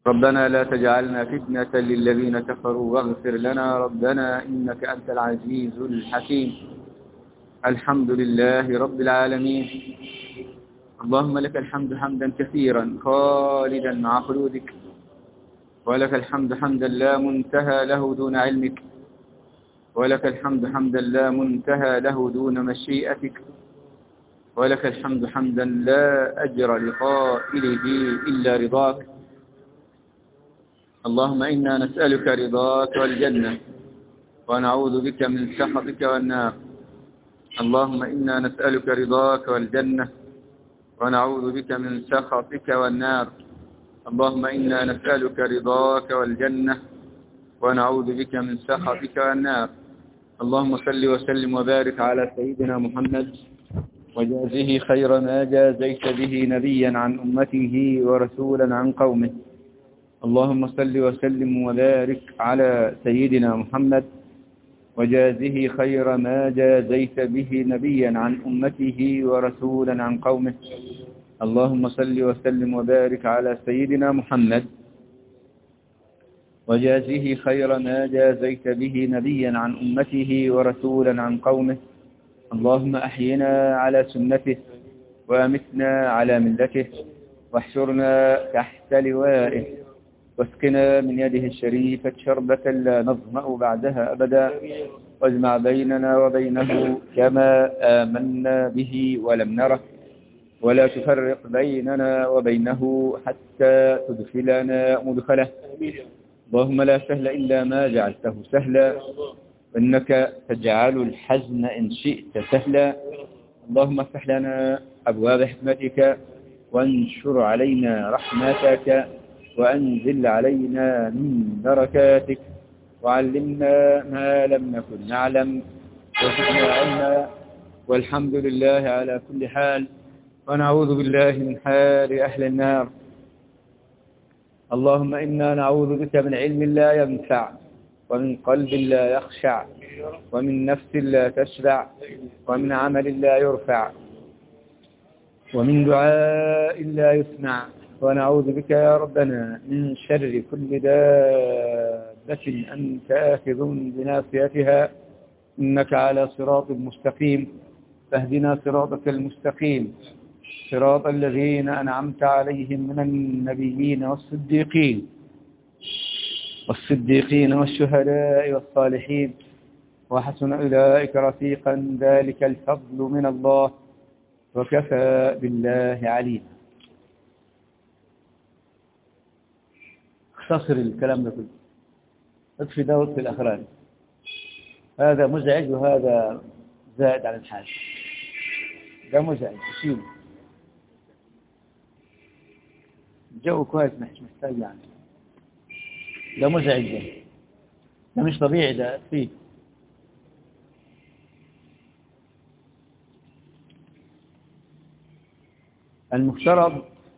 ربنا لا تجعلنا فتنة للذين كفروا واغفر لنا ربنا إنك أنت العزيز الحكيم. الحمد لله رب العالمين. اللهم لك الحمد حمدا كثيرا خالدا مع خلودك، ولك الحمد حمدا لا منتهى له دون علمك، ولك الحمد حمدا لا منتهى له دون مشيئتك، ولك الحمد حمدا لا أجر لقائله إلا رضاك. اللهم إنا نسألك رضاك والجنة ونعوذ بك من سخطك والنار. اللهم إنا نسألك رضاك والجنة ونعوذ بك من سخطك والنار. اللهم إنا نسألك رضاك والجنة ونعوذ بك من سخطك والنار. اللهم صل وسلم وبارك على سيدنا محمد وجازه خير ما جازيت به نبيا عن أمته ورسولا عن قومه. اللهم صل وسلم وبارك على سيدنا محمد وجازه خير ما جازيت به نبيا عن أمته ورسولا عن قومه. اللهم صل وسلم وبارك على سيدنا محمد وجازه خير ما جازيت به نبيا عن أمته ورسولا عن قومه. اللهم أحينا على سنته وأمتنا على ملته واحشرنا تحت لوائه واسقنا من يده الشريفة شربة لا نظمأ بعدها أبدا، واجمع بيننا وبينه كما آمنا به ولم نره، ولا تفرق بيننا وبينه حتى تدخلنا مدخله. اللهم لا سهل إلا ما جعلته سهلا، إنك تجعل الحزن إن شئت سهلا. اللهم افتح لنا أبواب حكمتك وانشر علينا رحمتك وأنزل علينا من بركاتك، وعلمنا ما لم نكن نعلم وزدنا علما، والحمد لله على كل حال، ونعوذ بالله من حال أهل النار. اللهم إنا نعوذ بك من علم لا ينفع، ومن قلب لا يخشع، ومن نفس لا تشبع، ومن عمل لا يرفع، ومن دعاء لا يسمع. ونعوذ بك يا ربنا من شر كل دابة أنت آخذ بناصيتها، إنك على صراط مستقيم، فاهدنا صراطك المستقيم، صراط الذين أنعمت عليهم من النبيين والصديقين والشهداء والصالحين، وحسن أولئك رفيقا، ذلك الفضل من الله، وكفى بالله عليما. اختصر الكلام ده كله، اطفي ده واطفي الأخراني، هذا مزعج وهذا زائد على الحاجة. ده مزعج شيل، الجو كويس مش محتاج يعني. ده مزعج، ده مش طبيعي، ده فيه. المفترض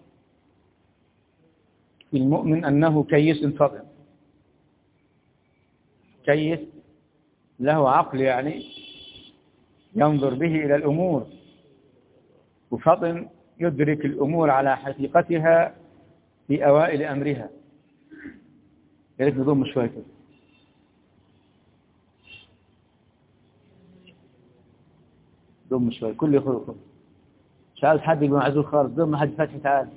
في المؤمن أنه كيس فطن، كيس له عقل يعني ينظر به إلى الأمور، وفطن يدرك الأمور على حقيقتها في أوائل أمرها. يا ريت نضم شوية كده. ضم شوية، كل يخرج. مش عايز حد يبقى معزول خالص، ضم حد فتح تعال.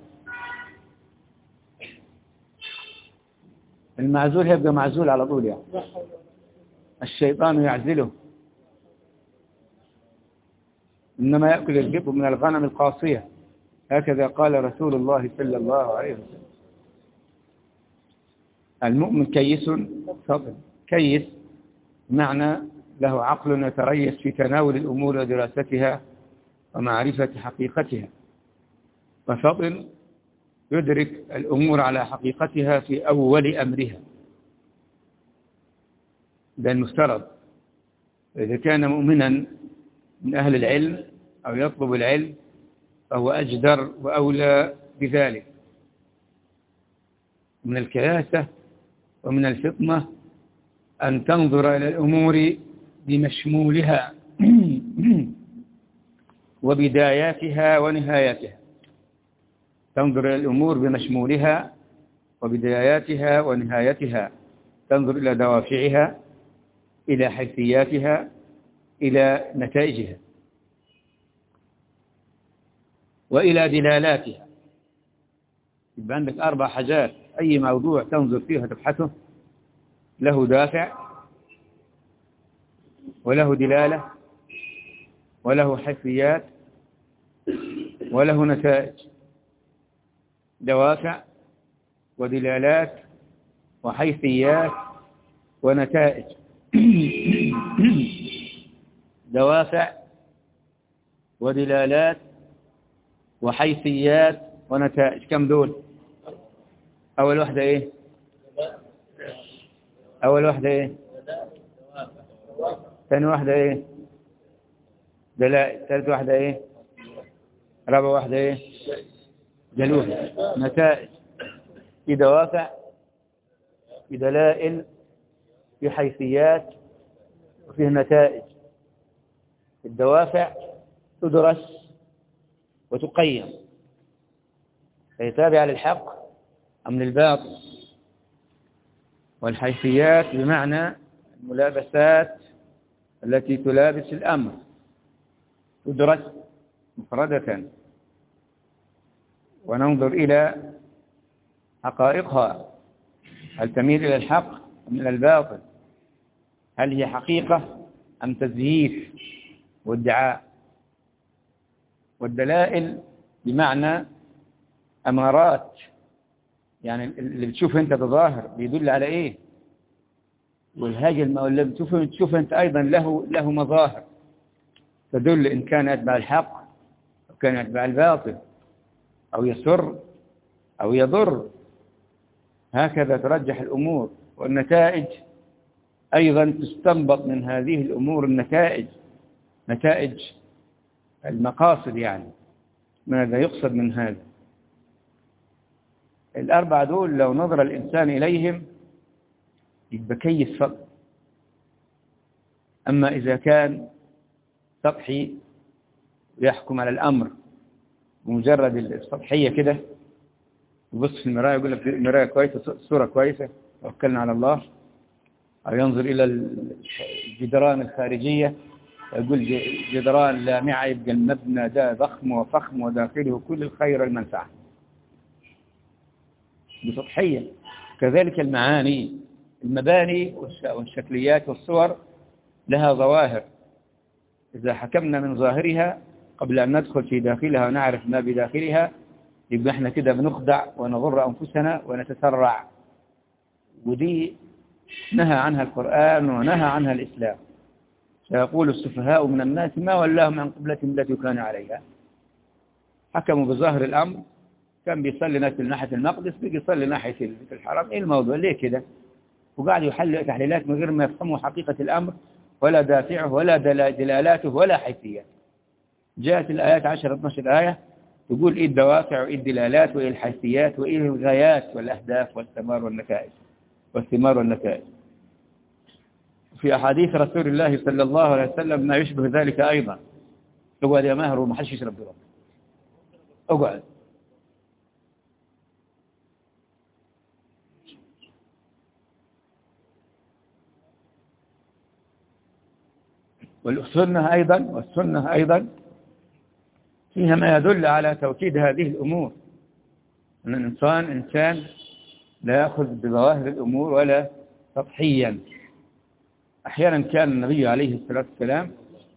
المعزول هيبقى معزول على طول يعني، الشيطان يعزله، إنما يأكل الذئب من الغنم القاصية، هكذا قال رسول الله صلى الله عليه وسلم. المؤمن كيس فطن، كيس معنى له عقل يتريث في تناول الأمور ودراستها ومعرفة حقيقتها، وفطن يدرك الأمور على حقيقتها في أول أمرها. ده المفترض. إذا كان مؤمنا من أهل العلم أو يطلب العلم فهو أجدر وأولى بذلك. من الكياسة ومن الفطنة أن تنظر إلى الأمور بمشمولها وبداياتها ونهايتها. تنظر إلى الأمور بمشمولها وبداياتها ونهايتها، تنظر إلى دوافعها، إلى حيثياتها، إلى نتائجها، وإلى دلالاتها. يبقى عندك 4 حاجات، أي موضوع تنظر فيه وتبحثه له دافع، وله دلالة، وله حيثيات، وله نتائج. دوافع ودلالات وحيثيات ونتائج. دوافع ودلالات وحيثيات ونتائج. كم دول؟ أول واحدة إيه؟ أول واحدة إيه؟ ثاني واحدة إيه؟ دلائل. ثالث واحدة إيه؟ رابع واحدة إيه؟ دلول. نتائج. في دوافع، في دلائل، في حيثيات، وفيه نتائج. الدوافع تدرس وتقيم، هي تابعة للحق أم للباطل. والحيثيات بمعنى الملابسات التي تلابس الأمر، تدرس مفردة وننظر إلى حقائقها، هل تميل إلى الحق أم إلى الباطل؟ هل هي حقيقة أم تزييف وادعاء؟ والدلائل بمعنى أمارات، يعني اللي بتشوفه أنت بظاهر بيدل على إيه؟ والهاجل اللي بتشوفه أنت أيضا له مظاهر تدل إن كان يتبع الحق أو كان يتبع الباطل، أو يسر أو يضر. هكذا ترجح الأمور. والنتائج أيضا تستنبط من هذه الأمور النتائج، نتائج المقاصد، يعني ماذا يقصد من هذا. 4 دول لو نظر الإنسان إليهم يبقى كيس فضل. أما إذا كان سطحي ويحكم على الأمر بمجرد السطحية كده، يبص في المراية يقول لك المراية كويسة، الصورة كويسة، توكلنا على الله. أو ينظر إلى الجدران الخارجية يقول جدران لامعة، يبقى المبنى ده ضخم وفخم وداخله كل الخير والمنفعة، بسطحية. كذلك المعاني، المباني والشكليات والصور لها ظواهر، إذا حكمنا من ظاهرها قبل أن ندخل في داخلها ونعرف ما بداخلها يبقى احنا كده بنخدع ونضر أنفسنا ونتسرع. ودي نهى عنها القرآن ونهى عنها الإسلام. سيقول السفهاء من الناس ما ولاهم عن قبلتهم التي كانوا عليها. حكموا بظاهر الأمر، كان بيصلي ناس ناحية المقدس بيجي يصلي ناحية الحرم. إيه الموضوع؟ ليه كده؟ وقاعد يحل تحليلات من غير ما يفهموا حقيقة الأمر ولا دافعه ولا دلالاته ولا حيثيات. جاءت الآيات 10-12 آية تقول إيه الدوافع وإيه الدلالات وإيه الحيثيات وإيه الغايات والأهداف والثمار والنتائج. في أحاديث رسول الله صلى الله عليه وسلم ما يشبه ذلك أيضا. اقعد يا ماهر وما حدش يشرب برا، اقعد. والسنة أيضا فيها ما يدل على توكيد هذه الأمور، أن الإنسان إنسان لا يأخذ بظواهر الأمور ولا سطحيا. أحيانا كان النبي عليه الصلاة والسلام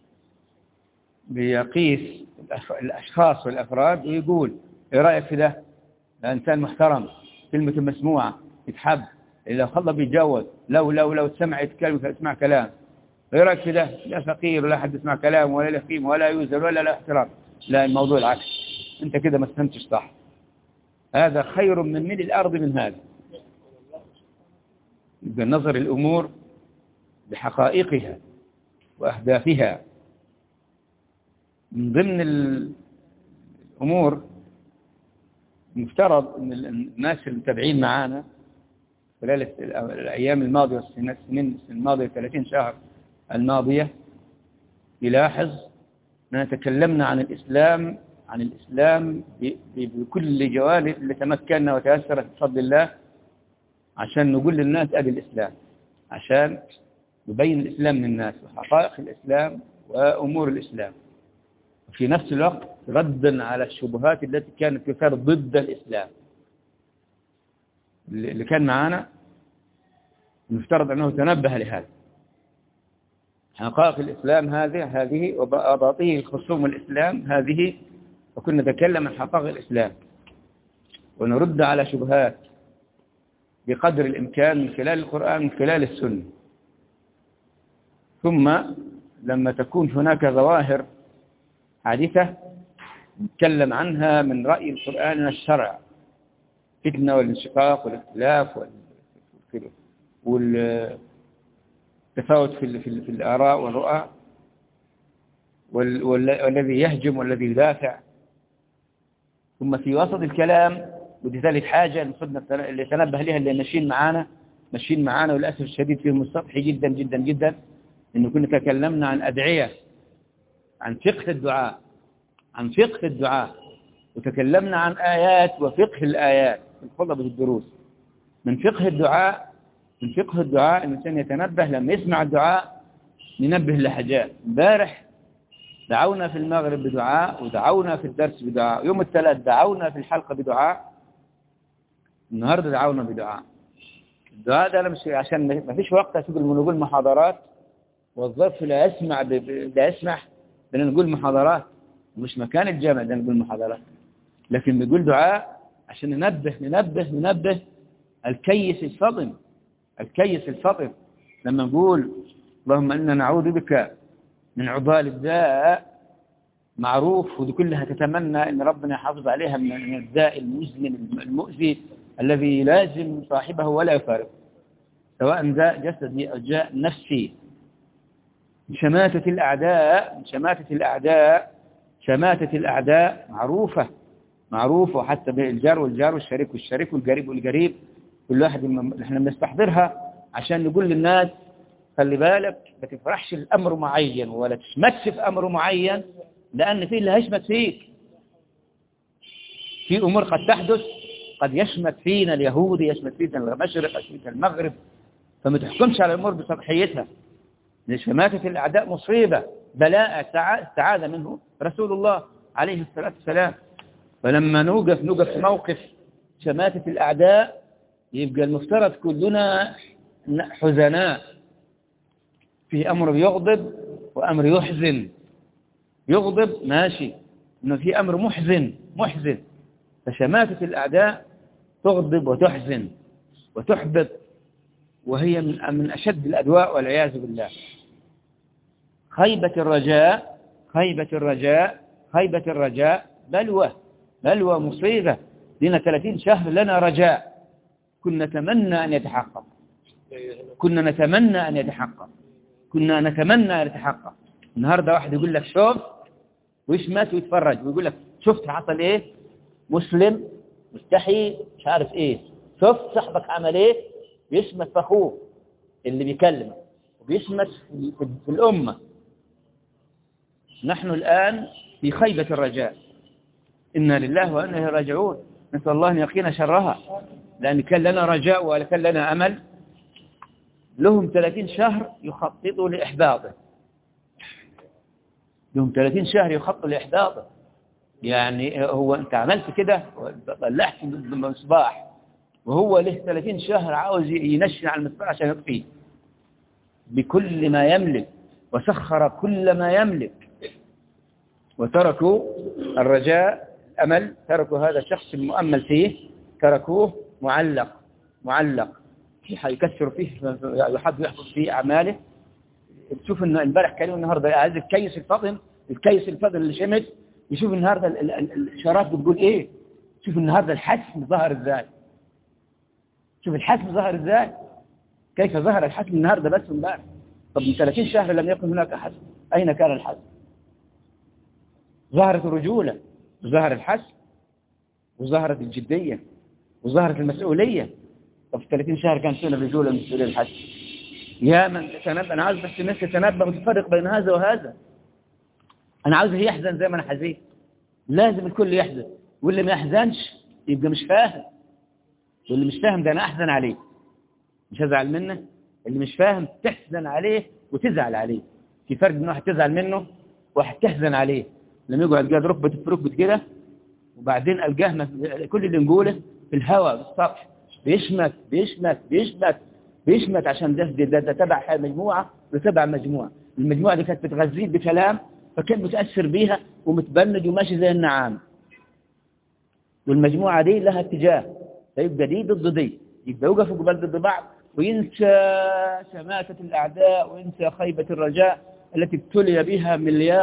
بيقيس الأشخاص والأفراد ويقول إيه رأيك في ده؟ إنسان محترم، كلمة مسموعة، يتحب، إذا خلى بيتجوز، لو سمع يتكلم يسمع كلام. إيه رأيك في ده؟ لا فقير ولا حد يسمع كلام ولا له قيمة ولا يوزن ولا له احترام. لا، الموضوع العكس، أنت كده ما فهمتش صح. هذا خير من ملء الأرض من هذا. يبقى نظر الأمور بحقائقها وأهدافها. من ضمن الأمور مفترض أن الناس المتابعين معانا خلال الأيام الماضية والسنين الماضية 30 شهر الماضية يلاحظ أننا تكلمنا عن الإسلام بكل جوانب اللي تمكننا وتيسرت بفضل الله عشان نقول للناس أدي الإسلام، عشان نبين الإسلام للناس وحقائق الإسلام وأمور الإسلام، في نفس الوقت ردا على الشبهات التي كانت تثار ضد الإسلام. اللي كان معانا المفترض أنه تنبه لهذا، حقائق الإسلام هذه وأباطيل الخصوم الإسلام هذه، وكنا نتكلم عن حقائق الإسلام ونرد على شبهات بقدر الإمكان من خلال القرآن من خلال السنة. ثم لما تكون هناك ظواهر حادثة نتكلم عنها من رأي القرآن والشرع، فتنة والانشقاق والاختلاف والتفاوت في الآراء والرؤى، والذي يهجم والذي يدافع. ثم في وسط الكلام، ودي ثالث حاجة اللي تنبه لها اللي ماشيين معانا وللأسف الشديد فيهم السطحي جدا جدا جدا، إنه كنا تكلمنا عن أدعية، عن فقه الدعاء، وتكلمنا عن آيات وفقه الآيات في خطب الدروس. من فقه الدعاء الإنسان يتنبه لما يسمع الدعاء، ننبه لحاجات. امبارح دعونا في المغرب بدعاء، ودعونا في الدرس بدعاء، يوم الثلاث دعونا في الحلقة بدعاء، النهاردة دعونا بدعاء. الدعاء ده مش عشان ما فيش وقت نقول محاضرات، والظرف لا يسمح بأن نقول محاضرات، مش مكان الجامع ده نقول محاضرات، لكن نقول دعاء عشان ننبه الكيس الفطن لما نقول اللهم إنا نعوذ بك من عضال الداء، معروف، ودي كلها تتمنى أن ربنا يحافظ عليها من الداء المزمن المؤذي الذي لازم صاحبه ولا يفارق، سواء داء جسدي أو داء نفسي. شماتة الأعداء معروفة، وحتى بالجار والجار والشريك والقريب، كل واحد احنا بنستحضرها عشان نقول للناس خلي بالك ما تفرحش الأمر معين ولا تشمتش في أمر معين، لأن فيه اللي هيشمت فيك. في أمور قد تحدث، قد يشمت فينا اليهود، يشمت فينا المشرق، يشمت فينا المغرب، فما تحكمش على الأمور بسطحيتها. شماتة الأعداء مصيبة، بلاء استعاذ منه رسول الله عليه الصلاة والسلام. فلما نوقف في موقف شماتة الأعداء، يبقى المفترض كلنا حزناء، في أمر يغضب وأمر يحزن. يغضب ماشي، إنه في أمر محزن. فشماتة الأعداء تغضب وتحزن وتحبط، وهي من أشد الأدواء والعياذ بالله. خيبة الرجاء بلوى مصيبة. لنا 30 شهر لنا رجاء، كنا نتمنى أن يتحقق. النهاردة واحد يقول لك شوف، ويشمت ويتفرج ويقول لك شفت حصل ايه، مسلم مستحي مش عارف ايه، شفت صاحبك عمل ايه، بيشمت في اخوه اللي بيكلمه، وبيشمت في الأمة. نحن الآن في خيبة الرجاء، إنا لله وإنا إليه راجعون، نسأل الله أن يقينا شرها، لأن كان لنا رجاء ولا كان لنا أمل. لهم 30 شهر يخططوا لإحباطه، يعني هو أنت عملت كده طلعت بالمصباح، وهو له 30 شهر عاوز ينشن على المصباح عشان يطفيه بكل ما يملك، وسخر كل ما يملك، وتركوا الرجاء الأمل، تركوا هذا الشخص المؤمل فيه، تركوه معلق يكسر فيه، يحب يحفظ فيه أعماله. تشوف إن امبارح كانوا النهارده هذا الكيس الفضل اللي شمت، يشوف النهارده الإشارات بتقول إيه، شوف النهارده الحسم ظهر إزاي، كيف ظهر الحسم النهارده بس امبارح. طب من 30 شهر لم يكن هناك حسم، أين كان الحسم؟ ظهرت الرجولة، ظهر الحسم، وظهرت الجدية، وظهرت المسؤولية. طب في 30 شهر كان فينا الرجولة والمسؤولية الحسم. يا من تتنبأ، أنا عاوز بس الناس تتنبأ وتفرق بين هذا وهذا. أنا عاوزه يحزن زي ما أنا حزين، لازم الكل يحزن، واللي ما يحزنش يبقى مش فاهم، واللي مش فاهم ده أنا أحزن عليه. مش هزعل منه. اللي مش فاهم تحزن عليه وتزعل عليه. في فرق بين واحد تزعل منه وواحد تحزن عليه. لما يقعد قاعد ركبة في ركبة كده وبعدين ألقاه كل اللي نقوله في الهواء بالسطح بيشمت عشان ده تبع مجموعة وتبع مجموعة. المجموعة دي كانت بتغذيه بكلام فكان متأثر بيها ومتبند وماشي زي النعام، والمجموعة دي لها اتجاه، فيبقى دي ضد دي، يبقى يوقفوا قبل ضد بعض وينسى شماتة الأعداء وينسى خيبة الرجاء التي ابتلي بها 1.5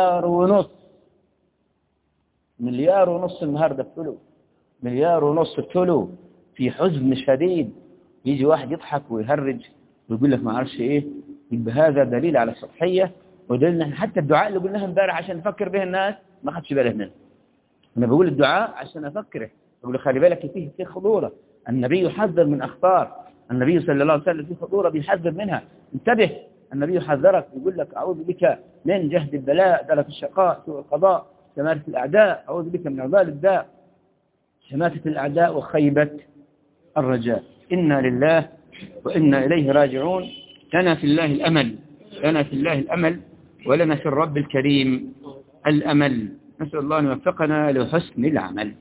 مليار النهاردة ابتلوا 1.5 مليار ابتلوا في حزن شديد. يجي واحد يضحك ويهرج ويقول لك ما عارفش ايه، يبقى هذا دليل على السطحية ودليل ان حتى الدعاء اللي قلناه امبارح عشان نفكر به الناس ما خدش باله منه. انا بقول الدعاء عشان افكره، بقول خلي بالك فيه خطورة. النبي يحذر من اخطار، النبي صلى الله عليه وسلم فيه خطورة بيحذر منها، انتبه. النبي يحذرك يقول لك اعوذ بك من جهد البلاء، درك الشقاء، سوء القضاء، شماتة الاعداء، اعوذ بك من عضال الداء، شماتة الاعداء وخيبة الرجاء. إنا لله وإنا إليه راجعون. لنا في الله الأمل، لنا في الله الأمل ولنا في الرب الكريم الأمل. نسأل الله أن يوفقنا لحسن العمل.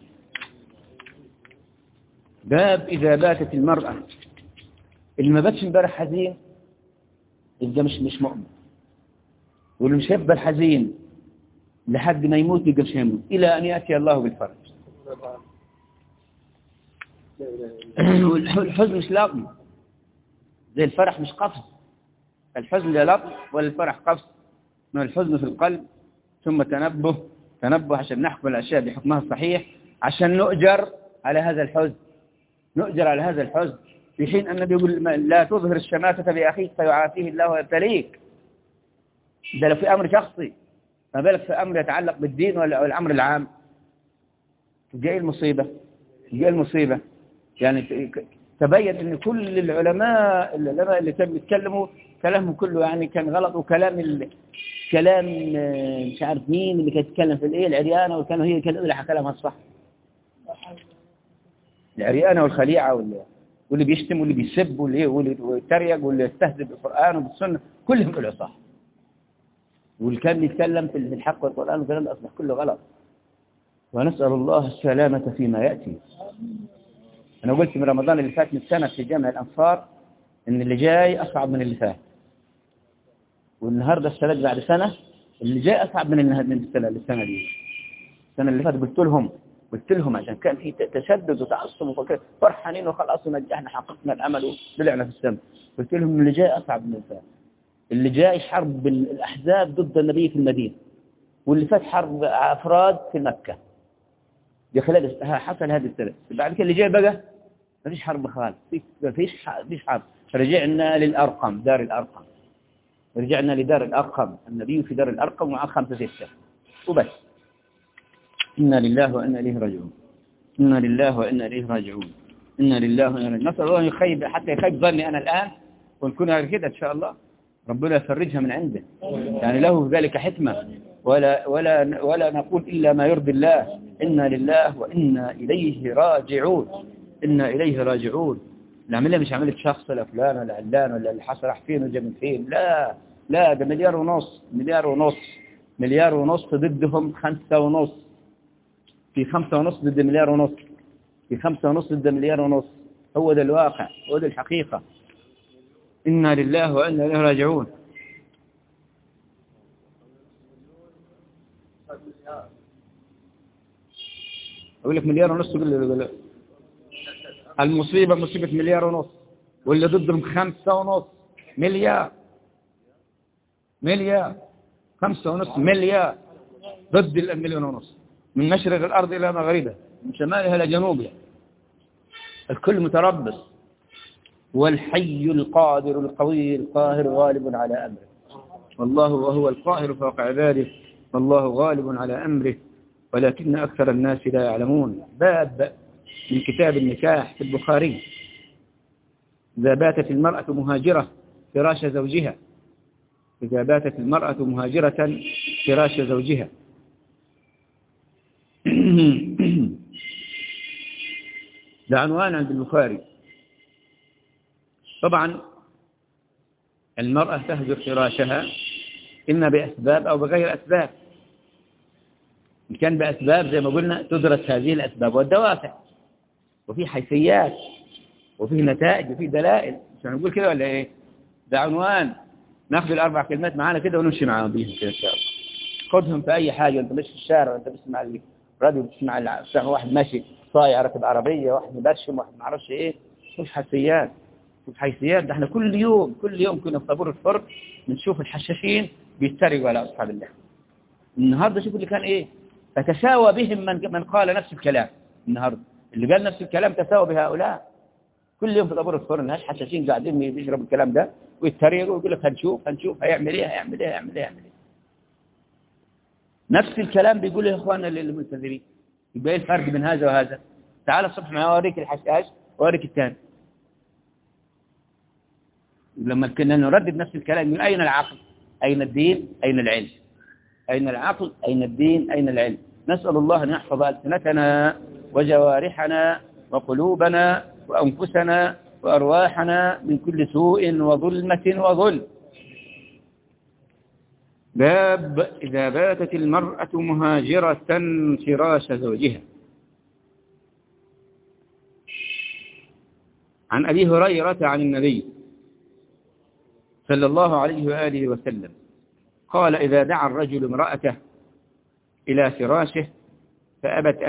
باب إذا باتت المرأة. اللي ما باتش امبارح حزين يبقى مش مؤمن، واللي مش هيفضل حزين لحد ما يموت يبقى مش هيموت إلى أن يأتي الله بالفرج. والحزن مش لطم زي الفرح، مش قفز. الحزن لا لطم ولا الفرح قفز، من الحزن في القلب ثم تنبه عشان نحكم الأشياء بحكمها الصحيح، عشان نؤجر على هذا الحزن، نؤجر على هذا الحزن. في حين النبي يقول لا تظهر الشماتة بأخيك فيعافيه الله ويبتليك. ده لو في أمر شخصي، ما بالك في أمر يتعلق بالدين ولا الأمر العام. جاء المصيبة يعني تبين ان كل العلماء اللي كانوا بيتكلموا كلامهم كله يعني كان غلط، وكلام مش عارف مين اللي كان يتكلم في الايه العريانه، وكانوا هي كانوا اللي كلامها الصح. العريانه والخليعه واللي بيشتم واللي بيسب واللي يتريق واللي يستهزئ بالقران وبالسنه كلهم قالوا صح، واللي كان بيتكلم في الحق والقران والكلام ده اصبح كله غلط. ونسال الله السلامه فيما ياتي. أنا قلت من رمضان اللي فات من سنة في جامع الأنصار إن اللي جاي أصعب من اللي فات، والنهاردة السنة بعد سنة اللي جاي أصعب من السنة دي. السنة اللي فاتت قلت لهم عشان كان في تشدد وتعصب فرحانين وخلاص ونجحنا حققنا الأمل وطلعنا في السماء. قلت لهم اللي جاي أصعب من اللي فات. اللي جاي حرب الأحزاب ضد النبي في المدينة، واللي فات حرب أفراد في مكة. دي خلال حصل هذه السنة. بعد كده اللي جاي بقى ما فيش حرب خالص، فيش حرب. رجعنا للأرقم، دار الأرقم، رجعنا لدار الأرقم، النبي في دار الأرقم ومع 5 6 وبس. إنا لله وإنا إليه راجعون، إنا لله وإنا إليه راجعون، إنا لله وإنا إليه. نسأل الله يخيب حتى يخيب ظني أنا الآن ونكون على كده إن شاء الله. ربنا يفرجها من عنده، يعني له ذلك حكمة، ولا نقول إلا ما يرضي الله. إنا لله وإنا إليه راجعون، إنا إليه راجعون. العملية مش عملية شخص لا فلان ولا علان ولا اللي حصل راح فين وجا من فين، لا ده 1.5 مليار ضدهم 5.5، في 5.5 ضد 1.5 مليار، في 5.5 ضد 1.5 مليار. هو ده الواقع، هو ده الحقيقة. إنا لله وإنا إليه راجعون. أقول لك 1.5 مليار يقول المصيبة مصيبة 1.5 مليار، واللي ضدهم 5.5 مليار. 5.5 مليار ضد 1.5 مليار، من مشرق الأرض إلى مغربها، من شمالها إلى جنوبها، الكل متربص. والحي القادر القوي القاهر غالب على أمره، والله وهو القاهر فوق عباده، والله غالب على أمره ولكن أكثر الناس لا يعلمون. باب من كتاب النكاح في البخاري. إذا باتت المرأة مهاجرة فراش زوجها، إذا باتت المرأة مهاجرة فراش زوجها. ده عنوان عند البخاري. طبعا المرأة تهجر فراشها إما بأسباب أو بغير أسباب. إن كان بأسباب زي ما قلنا تدرس هذه الأسباب والدوافع، وفي حيثيات وفي نتائج وفي دلائل. مش هنقول كده ولا إيه؟ ده عنوان ناخذ الأربع كلمات معانا كده ونمشي معاهم بيهم كده إن شاء الله. خذهم في أي حاجة، أنت مش في الشارع، أنت بتسمع الراديو، بتسمع واحد ماشي صايع راكب عربية، واحد مبشم، واحد ما اعرفش إيه. شوف حيثيات، شوف حيثيات. ده احنا كل يوم كنا في طابور الفرق بنشوف الحشاشين بيتريقوا على أصحاب الله. النهارده شوف اللي كان إيه، فتساوى بهم من قال نفس الكلام. النهارده اللي قال نفس الكلام تساوى بهؤلاء. كل يوم في طابور الفرن ناس حشاشين قاعدين يشربوا الكلام ده ويتريقوا ويقول لك هنشوف هيعمل ايه. نفس الكلام بيقوله اخواننا الملتزمين. يبقى ايه الفرق بين هذا وهذا؟ تعال الصبح معي اوريك الحشاش واوريك الثاني. لما كنا نردد نفس الكلام من اين العقل؟ اين الدين؟ اين العلم؟ اين العقل؟ اين الدين؟ اين العلم؟ نسأل الله ان يحفظ ألسنتنا وجوارحنا وقلوبنا وأنفسنا وأرواحنا من كل سوء وظلمة وظلم. باب إذا باتت المرأة مهاجرة فراش زوجها. عن أبي هريرة عن النبي صلى الله عليه وآله وسلم قال: إذا دعا الرجل امرأته إلى فراشه فأبت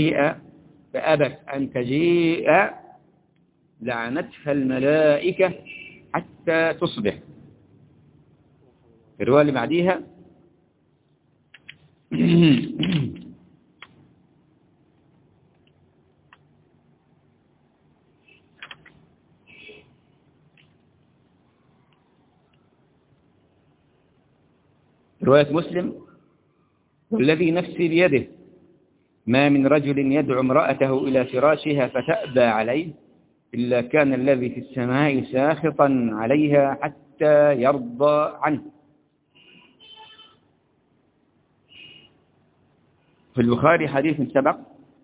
أن تجيء لعنتها الملائكة حتى تصبح. الرواية اللي بعديها رواية مسلم: والذي نفسي بيده ما من رجل يدعو امرأته إلى فراشها فتأبى عليه إلا كان الذي في السماء ساخطا عليها حتى يرضى عنه. في البخاري حديث سبق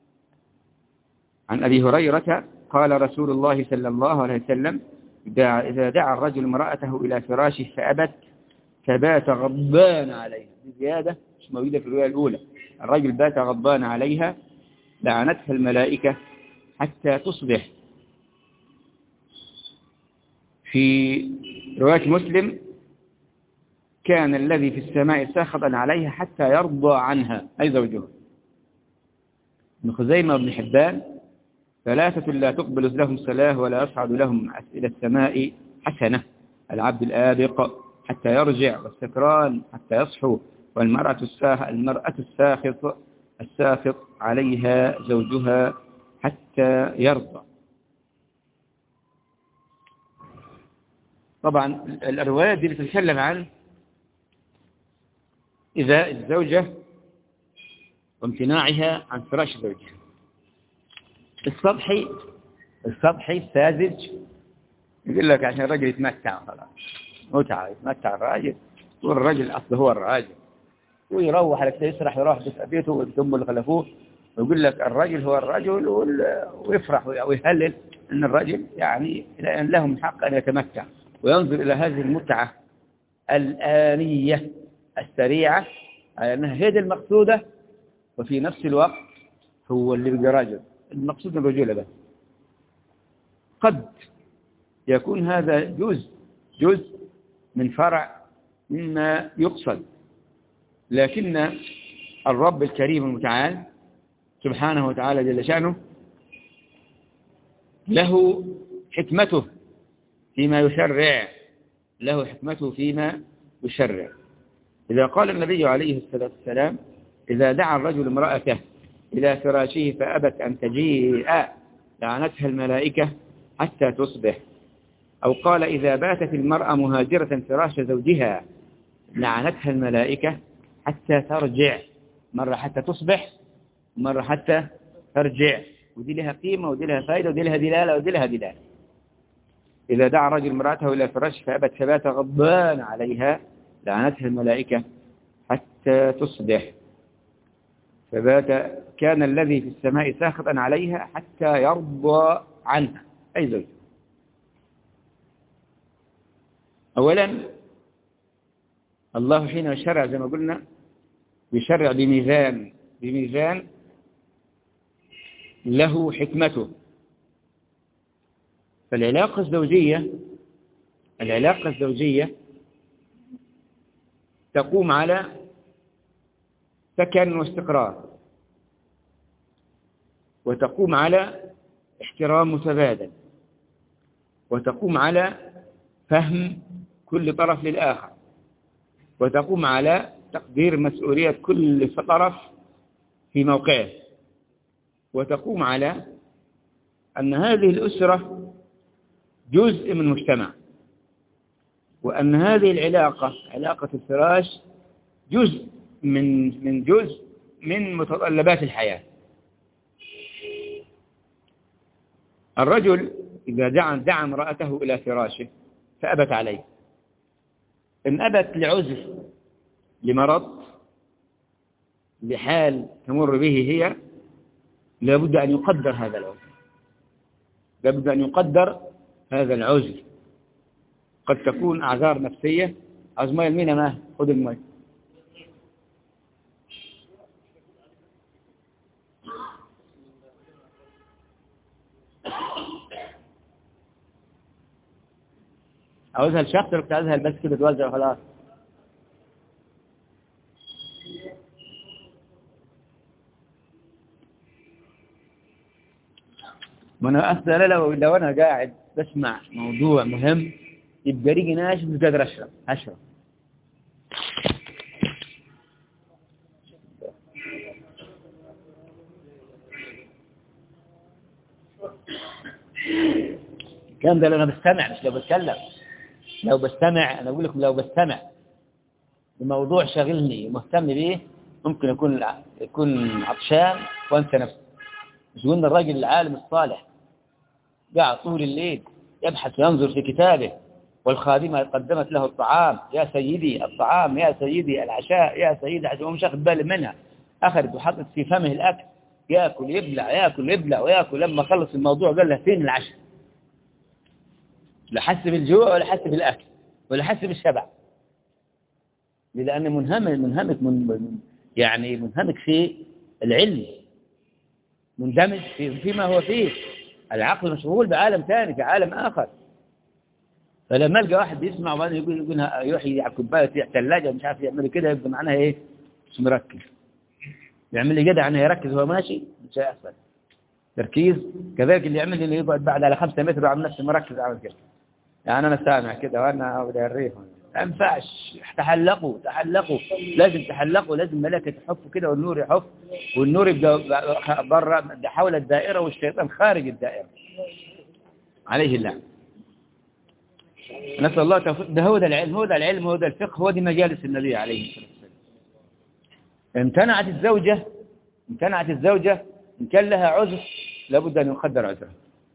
عن أبي هريرة قال رسول الله صلى الله عليه وسلم: إذا دعا الرجل امرأته إلى فراشه فأبت فبات غضبان عليها. زيادة مش موجودة في الرواية الأولى. الرجل بات غضبان عليها لعنتها الملائكة حتى تصبح. في رواية مسلم: كان الذي في السماء ساخطا عليها حتى يرضى عنها، أي زوجها. ابن خزيمة وابن حبان: ثلاثة لا تقبل لهم صلاة ولا يصعد لهم إلى السماء حسنة: العبد الآبق حتى يرجع، والسكران حتى يصحو، والمرأة الساخط عليها زوجها حتى يرضى. طبعا الروايات دي بتتكلم عن إذا الزوجة وامتناعها عن فراش زوجها. السطحي الساذج يقول لك عشان الرجل يتمتع، خلاص متعة يتمتع الراجل، والرجل أصله هو الراجل، ويروح لك يسرح يروح بيته ويتم اللي خلفوه ويقول لك الرجل هو الرجل، ويفرح ويهلل أن الرجل يعني لهم حق أن يتمتع، وينظر إلى هذه المتعة الآنية السريعة على أنها هي دي المقصودة، وفي نفس الوقت هو اللي بيبقى راجل. المقصود الرجولة بس. قد يكون هذا جزء من فرع مما يقصد، لكن الرب الكريم المتعال سبحانه وتعالى جل شأنه له حكمته فيما يشرع. إذا قال النبي عليه الصلاة والسلام: إذا دعا الرجل امرأته إلى فراشه فأبت أن تجيء لعنتها الملائكة حتى تصبح. أو قال: إذا باتت المرأة مهاجرة فراش زوجها لعنتها الملائكة حتى ترجع. مرة حتى تصبح، مرة حتى ترجع، ودي لها قيمة ودي لها فائدة ودي لها دلالة ودي لها دلالة. إذا دعا رجل امرأته إلى فراش فأبت فبات غضبان عليها لعنتها الملائكة حتى تصبح. كان الذي في السماء ساخطا عليها حتى يرضى عنها، أي زوج. أولا الله حين يشرع زي ما قلنا يشرع بميزان له حكمته. فالعلاقة الزوجية تقوم على سكن واستقرار، وتقوم على احترام متبادل، وتقوم على فهم كل طرف للآخر، وتقوم على تقدير مسؤولية كل طرف في موقعه، وتقوم على أن هذه الأسرة جزء من مجتمع، وأن هذه العلاقة علاقة الفراش جزء من متطلبات الحياة. الرجل إذا دعا امرأته إلى فراشه فأبت عليه، إن أبت لعذر، لمرض، لحال تمر به هي، لابد أن يقدر هذا العذر. قد تكون أعذار نفسية. عاوز مية المينا ما خذ المية. عاوزها الشخص ولا عاوزها بس كده توزع وخلاص؟ ما أنا أصلا لو أنا قاعد بسمع موضوع مهم يبقى ريقي ناشف مش قادر أشرب. الكلام ده لو أنا بستمع مش لو بتكلم. لو بستمع أنا أقول لكم، لو بستمع الموضوع شاغلني مهتم به ممكن يكون عطشان وأنسى نفسي. مش قلنا الرجل العالم الصالح قاعد طول الليل يبحث وينظر في كتابه، والخادمة قدمت له الطعام، يا سيدي الطعام، يا سيدي العشاء، يا سيدي العشاء، ومش أخذ باله منها، أخذت وحطت في فمه الأكل، يأكل يبلع ويأكل. لما خلص الموضوع قال له فين العشاء؟ لا حس بالجوع ولا حس بالأكل ولا حس بالشبع، لأنه منهمك في العلم، مندمج فيما هو فيه. العقل مشغول بعالم ثاني، في عالم آخر. فلما ألقى واحد يسمع وبعدين يقول يروح على كوباية ثلاجة مش عارف يعمل كده، يبقى معناها إيه؟ مش مركز. يعمل لي جدع أنه يركز وهو ماشي مش هيحصل تركيز. كذلك اللي يعمل لي يقعد بعد على 5 متر وعمل نفسه مركز عمل كده، يعني أنا سامع كده وأنا بدي أريهم. ما ينفعش. تحلقوا لازم تحلقوا، لازم ملائكة تحفوا كده والنور يحف، والنور يبقى برا حول الدائرة والشيطان خارج الدائرة عليه اللعنة. نسأل الله توفيق. ده هو ده العلم هو ده الفقه، هو دي مجالس النبي عليه الصلاة والسلام. امتنعت الزوجة إن كان لها عذر لابد أن يقدر عذرها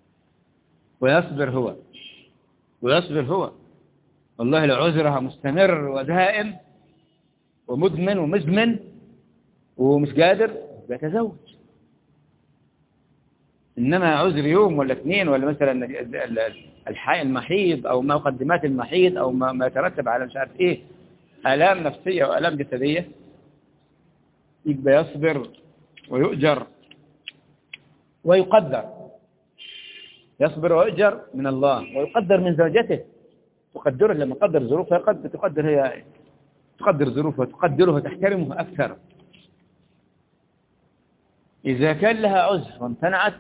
ويصبر هو. والله لو عذرها مستمر ودائم ومدمن ومزمن ومش قادر يتزوج. إنما عذر يوم ولا 2 ولا مثلا المحيض أو مقدمات المحيض أو ما يترتب على مش عارف إيه، آلام نفسية وآلام جسدية، يبقى يصبر ويؤجر ويقدر. يصبر ويؤجر من الله ويقدر من زوجته. تقدره لما قدر ظروفها تقدر هي تقدر ظروفها، تقدره وتحترمه أكثر. إذا كان لها عذر وامتنعت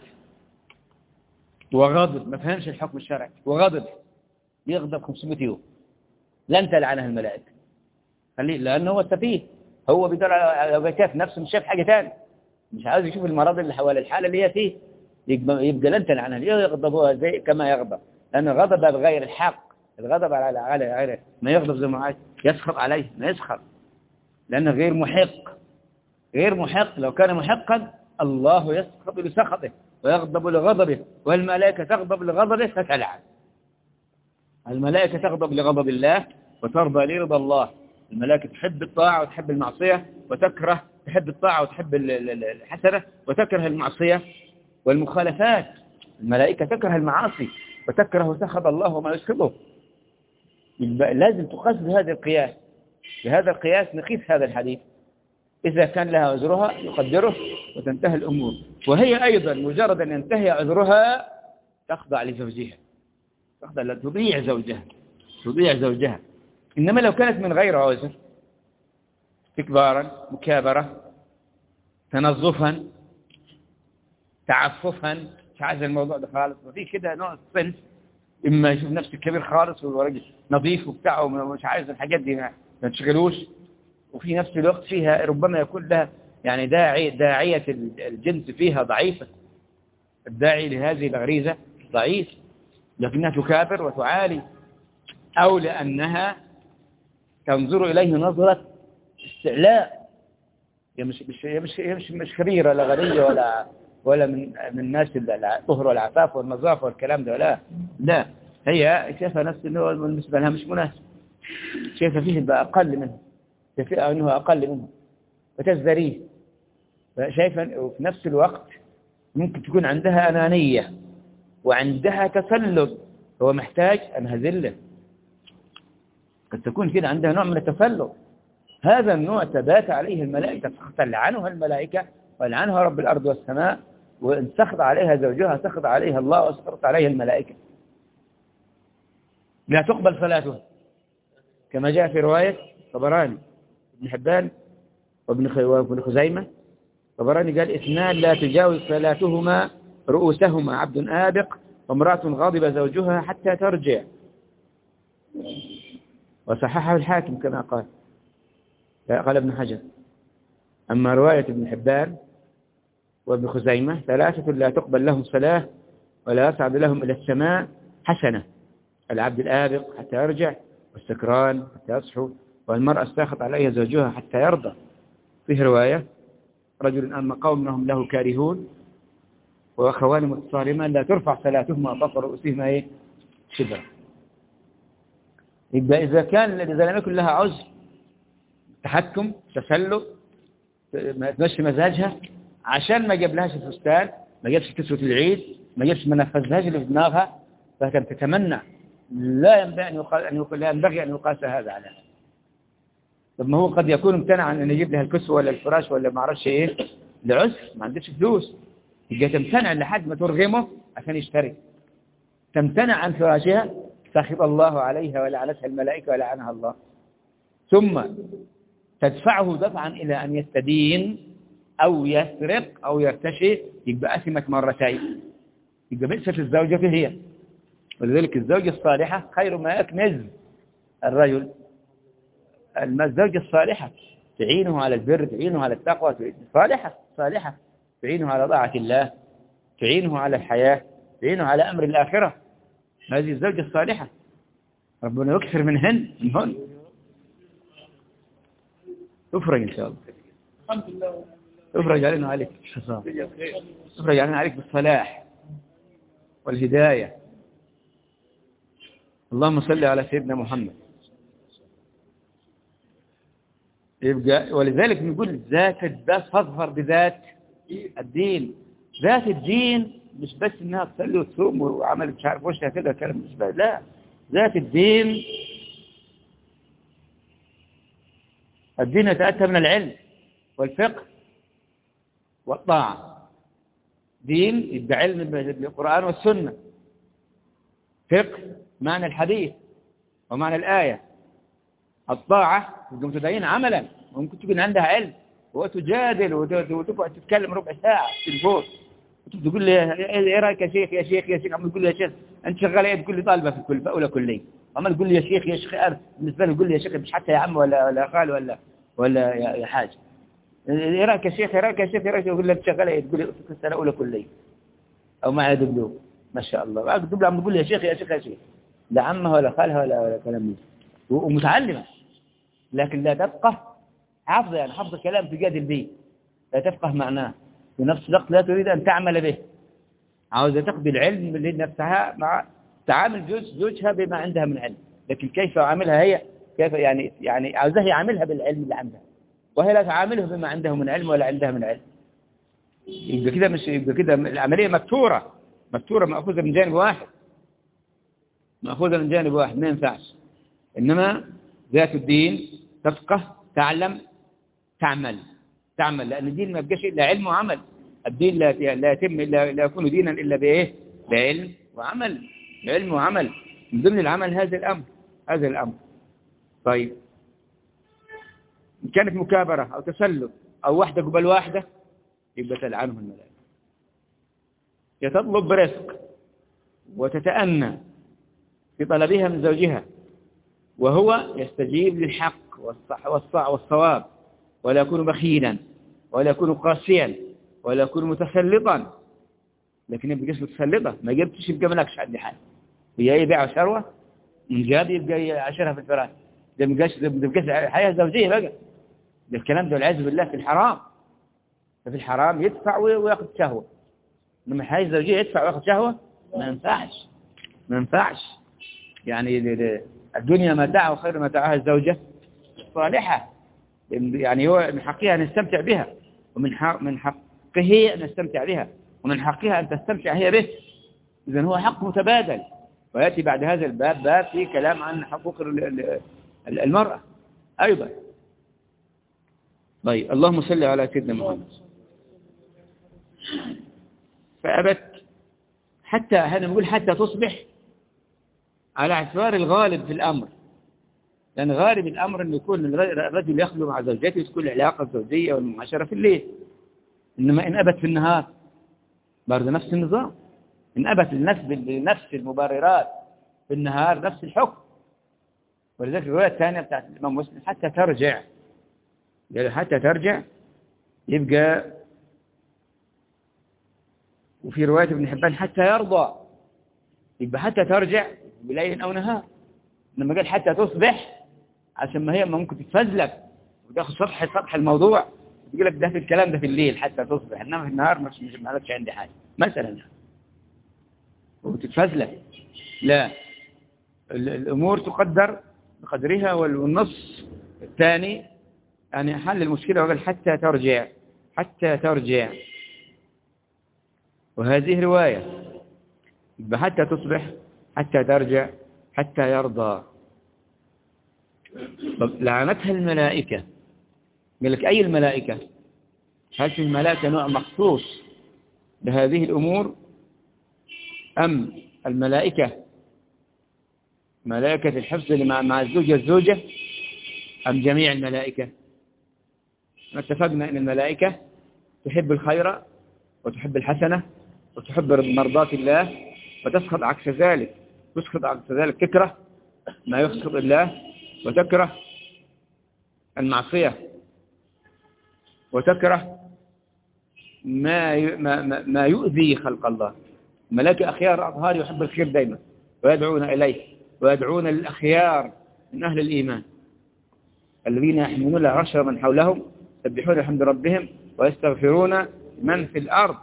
وغضب، ما فهمش الحكم الشرعي وغضب، يغضب 500 يوم لن تلعنها الملائكة. خليه، لأنه هو سفيه، هو بيدور على كيف نفسه، مش شايف حاجة تاني، مش عاوز يشوف المرض اللي حوالي الحالة اللي هي فيه، يبقى لن تلعنها. يغضبوها زي كما يغضب، لأن الغضب بغير الحق. الغضب على غيره، ما يغضب زي ما عايز، يسخط عليه ما يسخط، لأنه غير محق. لو كان محقا الله يسخط لسخطه ويغضب لغضبه، والملائكة تغضب لغضبه فتلعن. الملائكة تغضب لغضب الله وترضى لرضا الله. الملائكة تحب الطاعة وتحب المعصية، تحب الطاعة وتحب الحسنة، وتكره المعصية والمخالفات. الملائكة تكره المعاصي وتكره سخط الله وما يسخطه. لازم تقاس بهذا القياس، بهذا القياس نقيس هذا الحديث. إذا كان لها عذرها يقدره وتنتهي الأمور، وهي أيضا مجرد أن ينتهي عذرها تخضع لزوجها، تضيع زوجها. إنما لو كانت من غير عذر، استكبارا، مكابرة، تنظفا، تعففا، مش عايز الموضوع ده خالص، وفي كده نوع صنف، إما يشوف نفسه كبير خالص والراجل نظيف وبتاعه ومش عايز الحاجات دي ما تشغلوش، وفي نفس الوقت فيها ربما يكون لها يعني داعية الجنس فيها ضعيفة، الداعي لهذه الغريزة ضعيف، لكنها تكابر وتعالي، أو لأنها تنظر إليه نظرة استعلاء. هي مش خبيرة لا غنية ولا من الناس الطهر والعفاف والنظافة والكلام ده، لا هي شايفة نفس أنه بالنسبة لها مش مناسب، شايفة فيه بأقل منه، شايفة أنه أقل منه وتزدريه، شايفة. وفي نفس الوقت ممكن تكون عندها أنانية وعندها تسلط، هو محتاج أنها ذلة، قد تكون كده عندها نوع من التسلط. هذا النوع تبات عليه الملائكة، تلعنها الملائكة ولعنها رب الأرض والسماء، وإن سخط عليها زوجها سخط عليها الله وسخط عليها الملائكة، لا تقبل صلاتها، كما جاء في رواية طبراني ابن حبان وابن خزيمة. طبراني قال: 2 لا تجاوز صلاتهما رؤوسهما، عبد آبق وامرأة غاضب زوجها حتى ترجع، وصححه الحاكم كما قال ابن حجر. أما رواية ابن حبان وابن خزيمة: 3 لا تقبل لهم صلاة ولا يصعد لهم إلى السماء حسنة، العبد الآبق حتى يرجع، والسكران حتى يصحو، والمرأة الساخط عليها زوجها حتى يرضى. فيه رواية: رجل أما قوم هم له كارهون وأخوان متصارمان لا ترفع صلاتهما فوق رؤوسهما شبرا. يبقى إذا لم يكن لها عذر، تحكم، تسلط، ما تمشي مزاجها، عشان ما جابلهاش الفستان، ما جابش كسوة العيد، ما جابش، ما نفذهاش اللي في دماغها، فكانت تتمنع. لا ينبغي أن يقاس هذا على هذا. طب ما هو قد يكون امتنع عن أن يجيب لها الكسوة ولا الفراش ولا ما عرفش إيه لعسر، ما عندش فلوس، يبقى تمتنع لحد ما ترغمه عشان يشتري، تمتنع عن فراشها، سخط الله عليها ولعنتها الملائكة ولعنها الله، ثم تدفعه دفعا إلى أن يستدين أو يسرق أو يرتشي، يبقى أثمت مرتين، يبقى بئست الزوجة هي. ولذلك الزوجة الصالحة خير ما يكنز الرجل، الزوجة الصالحة تعينه على البر، تعينه على التقوى، صالحة تعينه على طاعة الله، تعينه على الحياة، تعينه على أمر الآخرة. هذه الزوجة الصالحة ربنا يكثر منهن. افرج إن شاء الله، افرج علينا عليك، افرج علينا عليك بالصلاح والهداية. اللهم صل على سيدنا محمد. يبقى ولذلك نقول ذات الدين، فاظفر بذات الدين. ذات الدين مش بس انها تصلي وتصوم وعملت مش عارف وشها كده كلام، مش بس، لا، ذات الدين يتأتى من العلم والفقه والطاعة. دين يبقى علم بالقرآن والسنة، فقه معنى الحديث ومعنى الآية، الطاعة تبقى متدين عملا، وممكن تكون عندها علم وتجادل وتقعد تتكلم ربع ساعة في التليفون، تقول لي ايه رايك يا شيخ عم تقول لي يا شيخ انت شغال ايه، تقول لي طالبه في اولى كليه، عمال تقول لي يا شيخ بالنسبه لي تقول لي يا شيخ مش حتى يا عم ولا خال ولا يا حاج، ايه رايك يا شيخ يقول لي انت شغال ايه، تقول لي في السنه اولى كليه او معي دبلوم، ما شاء الله، اكتب عم تقول لي يا شيخ لا عمها ولا خالها ولا كلام من ومتعلمه، لكن لا تفقه حافظه، يعني حافظه كلام تجادل به، لا تفقه معناه، في نفس الوقت لا تريد أن تعمل به، عاوزة تقضي العلم لنفسها مع تعامل زوجها بما عندها من علم، لكن كيف يعاملها هي، كيف يعني عاوزاه يعاملها بالعلم اللي عندها، وهي لا تعامله بما عنده من علم ولا عندها من علم. يبقى كده العملية مكتورة مأخوذة من جانب واحد، ما ينفعش. إنما ذات الدين تفقه، تعلم، تعمل. لأن الدين ما يبقاش إلا علم وعمل. الدين لا يتم إلا لا يكون دينا إلا بإيه؟ بعلم وعمل. بعلم وعمل، من ضمن العمل هذا الأمر. طيب، إن كانت مكابرة أو تسلط أو واحدة قبل واحدة، يبقى تلعنه الملائكة. تطلب برزق وتتأنى في طلبها من زوجها، وهو يستجيب للحق والصواب، ولا يكون بخيلا، ولا يكون قاسيا، ولا يكون متسلطا. لكن يبقى متسلطة، ما جبتش يبقى ملكش عندي حاجة، هي يبيع شروة من جاب يبقى عشرها في الفراش. ده مبقاش حياة زوجية بقى. ده الكلام ده والعياذ بالله في الحرام. ففي الحرام يدفع وياخذ شهوة، إنما الحياة الزوجية يدفع وياخذ شهوة ما ينفعش. يعني الدنيا متاع وخير متاعها الزوجة الصالحة. يعني هو من حقها أن نستمتع بها، ومن حقه أن نستمتع بها، ومن حقها أن تستمتع هي به. إذن هو حق متبادل. ويأتي بعد هذا الباب باب فيه كلام عن حقوق المرأة أيضا. طيب، اللهم صل على سيدنا محمد. فأبت، حتى هذا نقول حتى تصبح على اعتبار الغالب في الأمر، لأن غالب الأمر أن يكون الرجل يخلو مع زوجته وتكون العلاقة الزوجية والمعاشرة في الليل. إنما إن أبت في النهار برضه نفس النظام. إن أبت لنفس المبررات في النهار نفس الحكم. ولذلك الرواية الثانية بتاعت الإمام مسلم حتى ترجع، يعني حتى ترجع. يبقى وفي رواية ابن حبان حتى يرضى، يبقى حتى ترجع بليل أو نهار. لما قال حتى تصبح، عشان ما هي ممكن تتفزلك وتاخذ سطح الموضوع، تقول لك ده في الكلام ده في الليل حتى تصبح، إنما في النهار مش مالكش عندي حاجة مثلا، وتتفزلك. لا، الأمور تقدر بقدرها. والنص الثاني يعني حل المشكلة، وقال حتى ترجع. وهذه رواية، يبقى حتى تصبح، حتى ترجع، حتى يرضى. لعنتها الملائكة. قال لك أي الملائكة؟ هل في الملائكة نوع مخصوص بهذه الأمور، أم الملائكة ملائكة الحفظ اللي مع الزوجة، أم جميع الملائكة؟ اتفقنا أن الملائكة تحب الخير وتحب الحسنة وتحب مرضاة الله، وتسخط عكس ذلك. تكره ما يسخط الله، وتكره المعصية، وتكره ما يؤذي خلق الله. ملائكة أخيار أطهار يحب الخير دائما، ويدعون إليه، ويدعون للأخيار من أهل الإيمان الذين يحملون العرش ومن حولهم يسبحون بحمد ربهم ويستغفرون من في الأرض.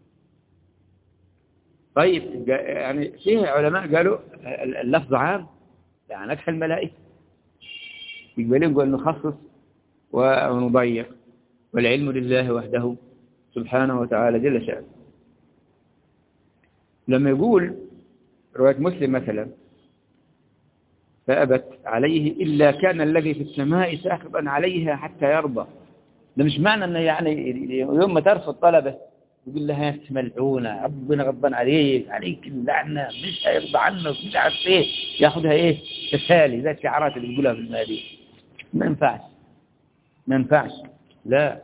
طيب، يعني فيه علماء قالوا اللفظ عام، يعني نكح الملائكة، يقبلين نقول نخصص ونضيق، والعلم لله وحده سبحانه وتعالى جل شأنه. لما يقول رواية مسلم مثلا فأبت عليه إلا كان الذي في السماء ساخطا عليها حتى يرضى. ده مش معنى أنه يعني يوم ما ترفض طلبه يقول لها يا ملعونة، ربنا غضبان عليك اللعنة، مش هيرضى عنك، مش عارف ايه، ياخذها ايه تسالي زي الشعارات اللي بيقولها في المادية. ما ينفعش. لا،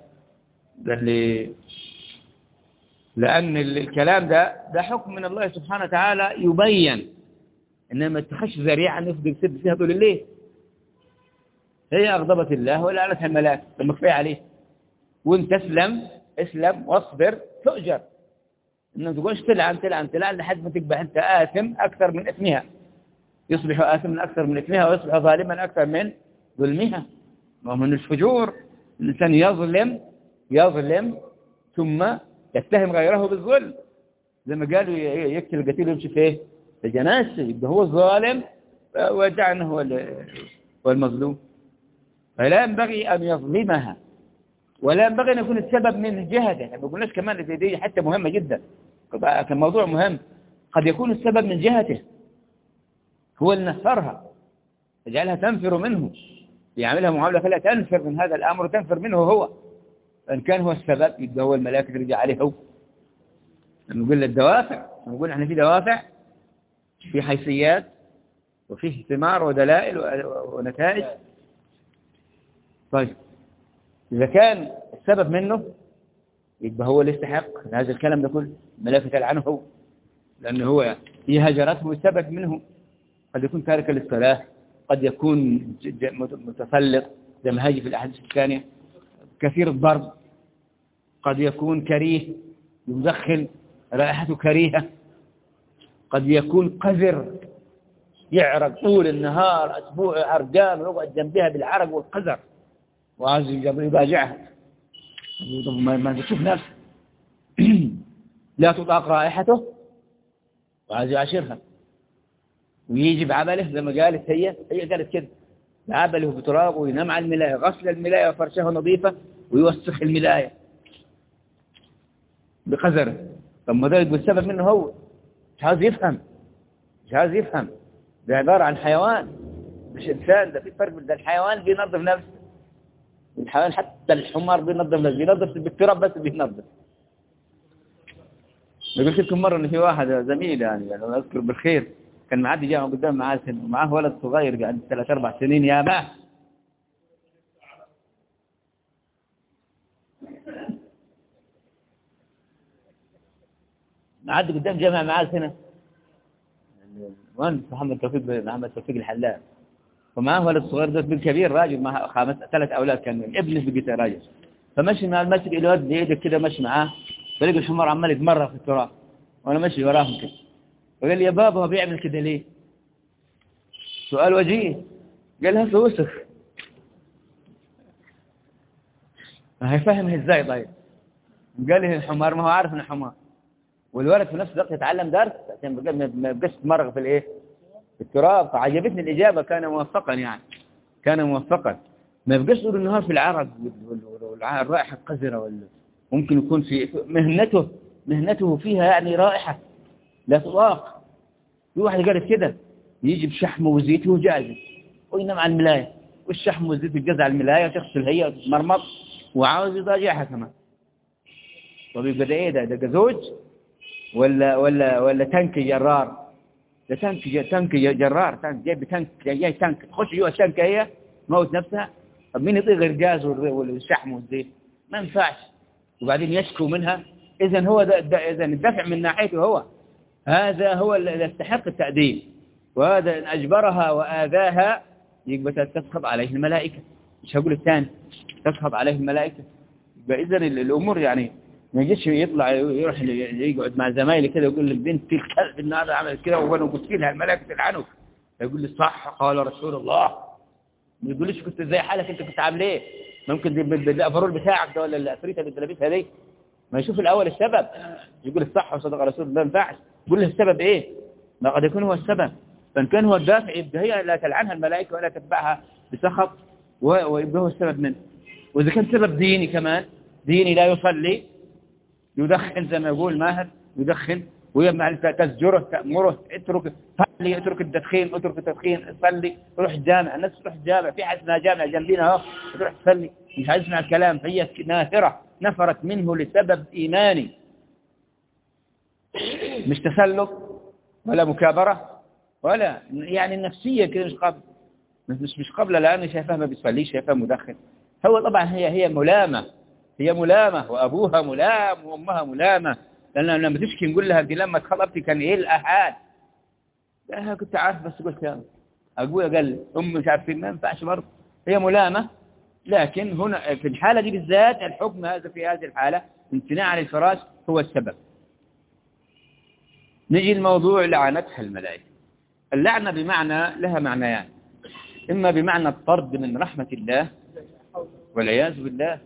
لأن الكلام ده حكم من الله سبحانه وتعالى يبين، إنما ما تخش ذريعة نفضل سد فيها طول الليل. هي أغضبت الله ولعنتها الملائكة، لما كفاية عليه. وانت اسلم واصبر تؤجر. إنه تقولش تلعن لحد ما تبقى أنت آثم أكثر من إثمها. يصبح آثما أكثر من إثمها، ويصبح ظالما أكثر من ظلمها. ومن الفجور الإنسان يظلم ثم يتهم غيره بالظلم، زي ما قالوا يقتل القتيل ويمشي فيه الجنازة، يبقى هو الظالم ويدعي أنه هو المظلوم. فلا ينبغي أن يظلمها، ولا ينبغي أن يكون السبب من جهته. ما قلناش كمان دي حتى مهمة جدا، كان موضوع مهم. قد يكون السبب من جهته، هو اللي نفرها، يجعلها تنفر منه، يعملها معاملة فلا تنفر من هذا الأمر وتنفر منه هو. فإن كان هو السبب يبقى هو الملائكة ترجع عليه هو. نقول الدوافع، نقول احنا في دوافع، في حيثيات، وفيه ثمار ودلائل ونتائج. طيب إذا كان السبب منه يبقى هو اللي يستحق هذا الكلام ده كله، الملائكة تلعنه هو، لأنه هو هي هجرته السبب منه. قد يكون تارك للصلاة، قد يكون متسلط زي ما هاجي في الأحاديث الثانية، كثير الضرب، قد يكون كريه يدخل رائحته كريهة، قد يكون قذر يعرق طول النهار أسبوع عرقان ويقعد جنبها بالعرق والقذر وعايز يباجعها. ما تشوف نفسه لا تطاق رائحته وعايز يعاشرها ويجي بعمله زي ما قالت هي قالت كده، بعمله بتراب وينام على الملاية، غسل الملاية وفرشها نظيفة ويوسخ الملاية بقذره. طب ما ده يقول السبب منه هو، مش عايز يفهم، ده عبارة عن حيوان مش إنسان. ده في فرق بين الحيوان بينظف نفسه، الحيوان حتى الحمار بينظف نفسه، بينظف بالتراب بس بينظف. قلت لكم مرة إن في واحد زميل يعني أنا أذكر بالخير، كان معدي جامعة قدام معاه ولد صغير قاعد 3-4 سنين يا ما معدي قدام جامعة معاه سنة، مهندس محمد توفيق الحلاق، ومعاه ولد صغير ده بالكبير راجل مع 3 أولاد، كان ابن في بيته راجل. فمشي مع المسجد الواد بيدك كده مشي معاه، فلقى الحمار عمال يتمرغ في التراب وانا ماشي وراهم كده، فقال لي يا بابا هو بيعمل كده ليه؟ سؤال وجيه. قال هسه وسخ. هيفهمها ازاي طيب؟ قال لي الحمار ما هو عارف انه حمار، والولد في نفس الوقت يتعلم درس عشان ما يبقاش يتمرغ في الايه؟ في التراب. فعجبتني الاجابه، كان موفقا يعني، كان موفقا. ما يبقاش طول النهار في العرق والرائحه القذره، ممكن يكون في مهنته فيها يعني رائحه لا تطاق. في واحد قال كده يجي بشحمه وزيته وجازه وينام على الملايه، والشحم والزيت يتجزع على الملايه وتغسل هي وتتمرمط وعاوز يضاجعها كمان. طب يبقى ده ايه؟ ده زوج ولا تانك جرار؟ ده تانك جرار، تانك جايب تانك، جاي تانك تخش جوا التانك هي موت نفسها. طب مين يطيق الغاز والشحم والزيت؟ ما ينفعش. وبعدين يشكو منها. اذا هو اذا الدفع من ناحيته هو، هذا هو اللي يستحق التأديب، وهذا إن أجبرها وآذاها يبقى تسخط عليه الملائكة، مش هقول الثاني، تسخط عليه الملائكة. يبقى إذن الأمور يعني ما يجيش يطلع يروح يقعد مع زمايلي كده ويقول للبنت الكلب النهارده عملت كده وانا قلت لها الملائكة تلعنك، يقول لي صح قال رسول الله. ما يقوليش كنت زي حالك انت كنت عامل ايه؟ ممكن بالافرول بتاعك ده ولا الافريته اللي انت لابسها دي. ما يشوف الاول السبب، يقول الصح وصدق رسول الله، ما ينفعش يقول له السبب ايه؟ ما قد يكون هو السبب. فان كان هو الدافع يبقى هي لا تلعنها الملائكه ولا تتبعها بسخط، ويبقى هو السبب منه. واذا كان سبب ديني كمان، ديني لا يصلي، يدخن زي ما يقول ماهر، يدخن ويمنع تزجره تأمره اترك التدخين، اترك التدخين، صلي، روح الجامع. الناس تروح الجامع، في حد اسمها جامع جنبينا اهو، تروح تصلي، مش عايز تسمع الكلام، فهي نافرة نفرت منه لسبب إيماني، مش تسلق ولا مكابرة ولا يعني النفسية كده، مش قبل لأن شايفها ما بيصليش، شايفها مدخن. هو طبعا هي ملامة، هي ملامة، وأبوها ملام وأمها ملامة. لأن لما تشكي نقول لها دي لما اتخطبتي كان إيه الأحاد؟ لا كنت عارف بس قلت يا أبويا قال لي، مش عارفين، ما ينفعش برضه، هي ملامة. لكن هنا في الحالة دي بالذات الحكم هذا في هذه الحالة امتناع عن الفراش هو السبب. نجي الموضوع لعنتها الملائكة. اللعنة بمعنى لها معنيان، إما بمعنى الطرد من رحمة الله والعياذ بالله،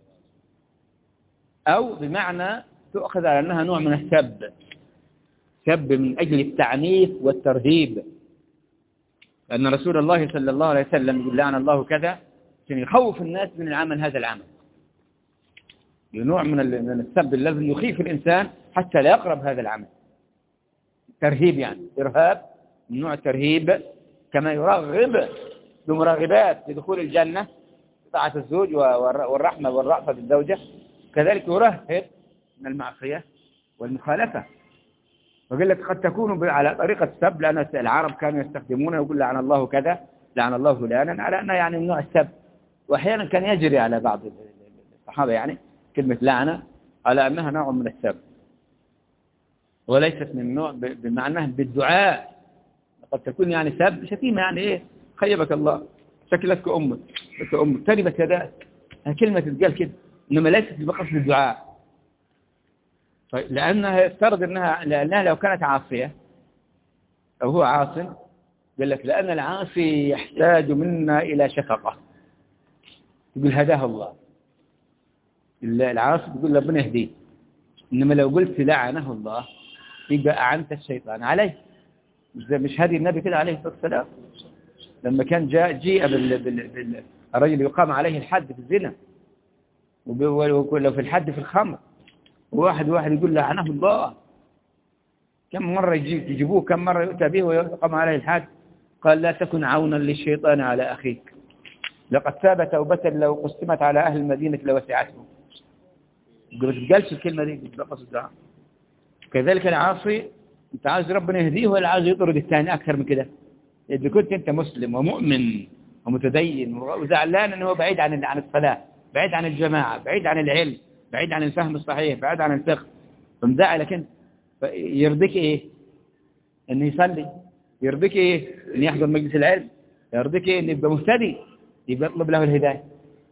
أو بمعنى تؤخذ على أنها نوع من السب، سب من أجل التعنيف والترهيب. لأن رسول الله صلى الله عليه وسلم يقول لعن الله كذا عشان يخوف الناس من العمل، هذا العمل نوع من السب الذي يخيف الإنسان حتى لا يقرب هذا العمل. ترهيب يعني إرهاب، نوع ترهيب، كما يرغب بمراغبات لدخول الجنة، طاعة الزوج والرحمة والرأفة بالزوجة، كذلك يرهب من المعصية والمخالفة. وقال لك قد تكون على طريقة السب، لأن العرب كانوا يستخدمونه، يقول لعن الله كذا، لعن الله فلانا، على أنه يعني من نوع السب. وأحيانا كان يجري على بعض الصحابة يعني كلمة لعنة على أنها نوع من السب، وليست من نوع بمعناه بالدعاء. قد تكون يعني سب شتيمة، يعني إيه، خيبك الله، شكلتك أمك تربت يداك، كلمة تتقال كده، إنما ليست بقصد الدعاء. طيب لأنها يفترض لأنها لو كانت عاصية أو هو عاص، قال لك لأن العاصي يحتاج منا إلى شفقة، يقول هداه الله، العاصي تقول ربنا يهديه. إنما لو قلت لعنه الله يبقى أعنت الشيطان عليه. مش هدي النبي كده عليه الصلاة والسلام لما كان جيء الرجل يقام عليه الحد في الزنا، ولو في الحد في الخمر، واحد يقول لعنه الله. كم مرة يجيبوه، كم مرة يؤتى به ويقام عليه الحد. قال لا تكن عونا للشيطان على أخيك، لقد ثاب توبة لو قسمت على أهل المدينة لوسعتهم. ما تقالش الكلمة دي بقصد الدعاء. كذلك العاصي انت عاوز ربنا يهديه، ولا عاوز يطرد الثاني أكثر من كده؟ إذا كنت أنت مسلم ومؤمن ومتدين وزعلان أنه بعيد عن الصلاة، بعيد عن الجماعة، بعيد عن العلم، بعيد عن الفهم الصحيح، بعيد عن الفقه، فمزعلك أنت، يرضيك إيه؟ أنه يصلي؟ يرضيك إيه؟ أنه يحضر مجلس العلم؟ يرضيك إيه؟ أنه يبقى مهتدي، يبقى يطلب له الهداية.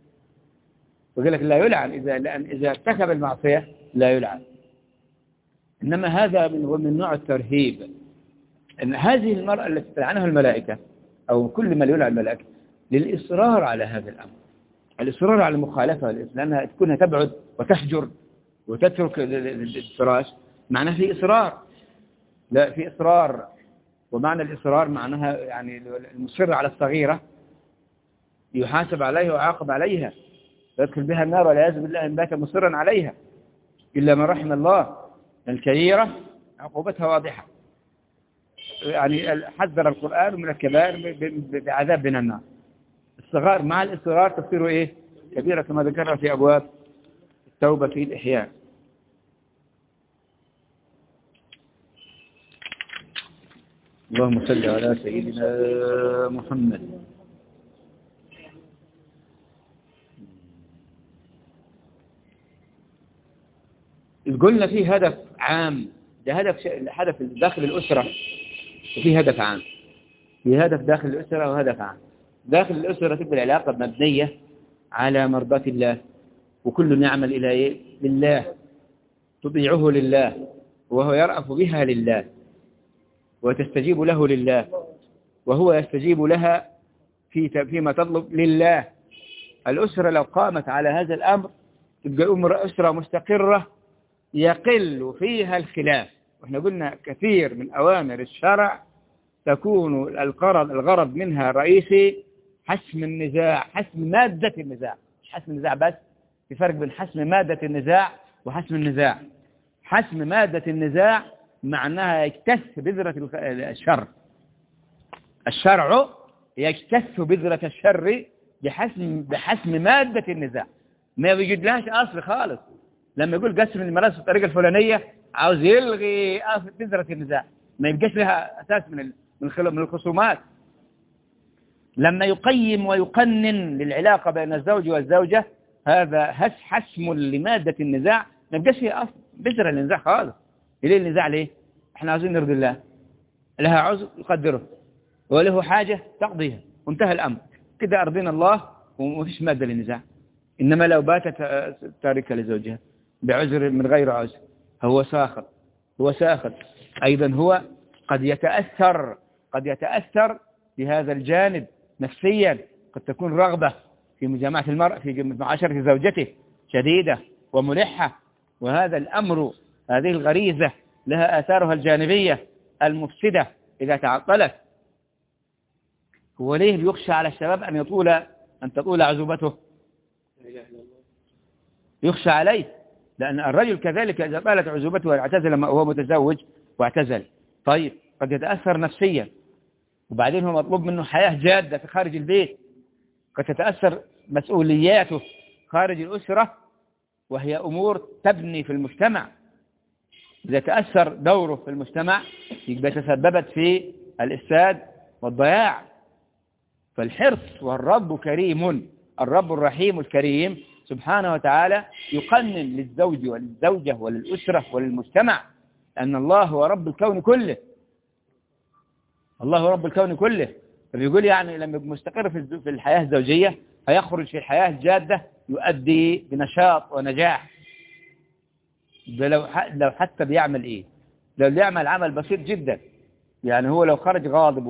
وقال لك لا يلعن إذا ارتكب المعصية، لا يلعن. إنما هذا من نوع الترهيب، أن هذه المرأة التي تلعنها الملائكة أو كل من يلعن الملائكة للإصرار على هذا الأمر، الإصرار على المخالفة، لأنها تكونها تبعد وتحجر وتترك الفراش، معناها في إصرار. لا، في إصرار، ومعنى الإصرار معناها يعني المصر على الصغيرة يحاسب عليها ويعاقب عليها، يدخل بها النار والعياذ بالله إن بات مصرا عليها، إلا من رحم الله. الكبيرة عقوبتها واضحة، يعني حذر القرآن من الكبائر بعذاب من النار. الصغار مع الإصرار تصير إيه؟ كبيرة، كما ذكرنا في أبواب التوبة في الإحياء. اللهم صل على سيدنا محمد. قلنا فيه هدف عام، ده هدف داخل الأسرة، وفي هدف عام، في هدف داخل الأسرة وهدف عام. داخل الأسرة تبقى العلاقة مبنية على مرضاة الله، وكل يعمل إلى إيه؟ لله، تطيعه لله، وهو يرأف بها لله، وتستجيب له لله، وهو يستجيب لها فيما تطلب لله. الأسرة لو قامت على هذا الأمر تبقى أسرة مستقرة يقل فيها الخلاف. وإحنا قلنا كثير من أوامر الشرع تكون الغرض منها الرئيسي حسم النزاع، حسم مادة النزاع، مش حسم النزاع بس، في فرق بين حسم مادة النزاع وحسم النزاع. حسم مادة النزاع معناها يكتث بذرة الشر، الشرع يكتث بذرة الشر بحسم مادة النزاع، ما بيجد لهاش أصل خالص. لما يقول قسم الميراث بالطريقة الفلانية عاوز يلغي بذرة النزاع، ما يبقاش لها أساس من الخصومات. لما يقيم ويقنن للعلاقة بين الزوج والزوجة، هذا حسم لمادة النزاع، ما يبقاش فيها أصل بذرة النزاع خالص. ليه النزاع؟ ليه؟ احنا عاوزين نرضي الله، لها عذر يقدره، وله حاجة تقضيها، وانتهى الأمر كده، أرضينا الله ومفيش مادة للنزاع. إنما لو باتت تاركة لزوجها بعذر من غير عذر، هو ساخط أيضا، هو قد يتأثر بهذا الجانب نفسيا. قد تكون رغبة في مجامعة المرء في معاشرة زوجته شديدة وملحة، وهذا الأمر، هذه الغريزة لها آثارها الجانبية المفسدة إذا تعطلت. هو ليه بيخشى على الشباب أن تطول عزوبته؟ يخشى عليه، لأن الرجل كذلك إذا طالت عزوبته واعتزل وهو متزوج واعتزل، طيب قد يتأثر نفسيا وبعدين هو مطلوب منه حياة جادة في خارج البيت، قد تتأثر مسؤولياته خارج الأسرة، وهي أمور تبني في المجتمع. إذا تأثر دوره في المجتمع يبقى تسببت في الإفساد والضياع. فالحرص، والرب كريم، الرب الرحيم الكريم سبحانه وتعالى يقنن للزوج وللزوجة وللأسرة وللمجتمع، أن الله هو رب الكون كله، الله هو رب الكون كله. فبيقول يعني لما مستقر في الحياة الزوجية هيخرج في الحياة الجادة يؤدي بنشاط ونجاح. لو حتى بيعمل إيه، لو بيعمل عمل بسيط جدا، يعني هو لو خرج غاضب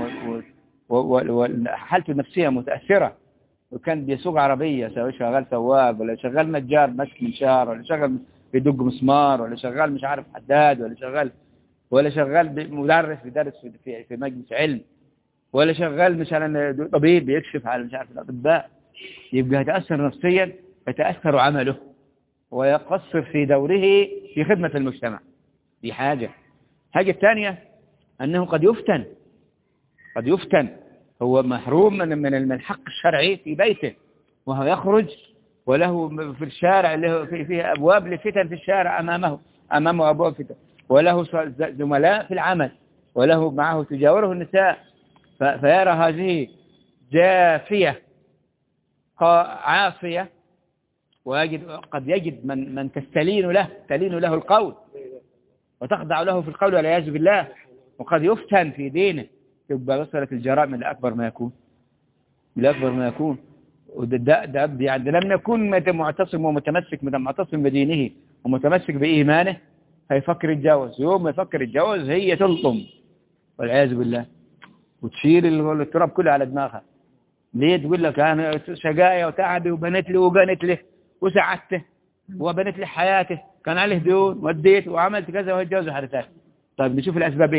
وحالته النفسية متأثرة، وكان بيسوق عربية سواء شغال سواق ولا شغال نجار ماسك منشار ولا شغال بيدق مسمار ولا شغال مش عارف حداد ولا شغال مدرس بيدرس في مجلس علم ولا شغال مثلا طبيب بيكشف على مش عارف الأطباء، يبقى يتأثر نفسيا، يتأثر عمله ويقصر في دوره في خدمة المجتمع. دي حاجة الثانية أنه قد يفتن، هو محروم من الحق الشرعي في بيته، وهو يخرج وله في الشارع له فيه أبواب لفتن في الشارع أمامه أبواب فتن، وله زملاء في العمل، وله معه تجاوره النساء، فيرى هذه جافية عاصية، قد يجد من تلين له القول وتخضع له في القول والعياذ بالله، وقد يفتن في دينه، تبقى وصلت الجرائم لأكبر ما يكون. وده يعني لم يكن معتصم معتصم بدينه ومتمسك بإيمانه هيفكر يتجوز. يوم ما يفكر يتجوز هي تلطم والعياذ بالله وتشيل التراب كله على دماغها. ليه؟ تقول لك أنا شقاية وتعبي وبنت لي وقنت له وسعدته وبنت لي حياته، كان عليه ديون وديت وعملت كذا وهتجوز حدثات. طيب نشوف الأسباب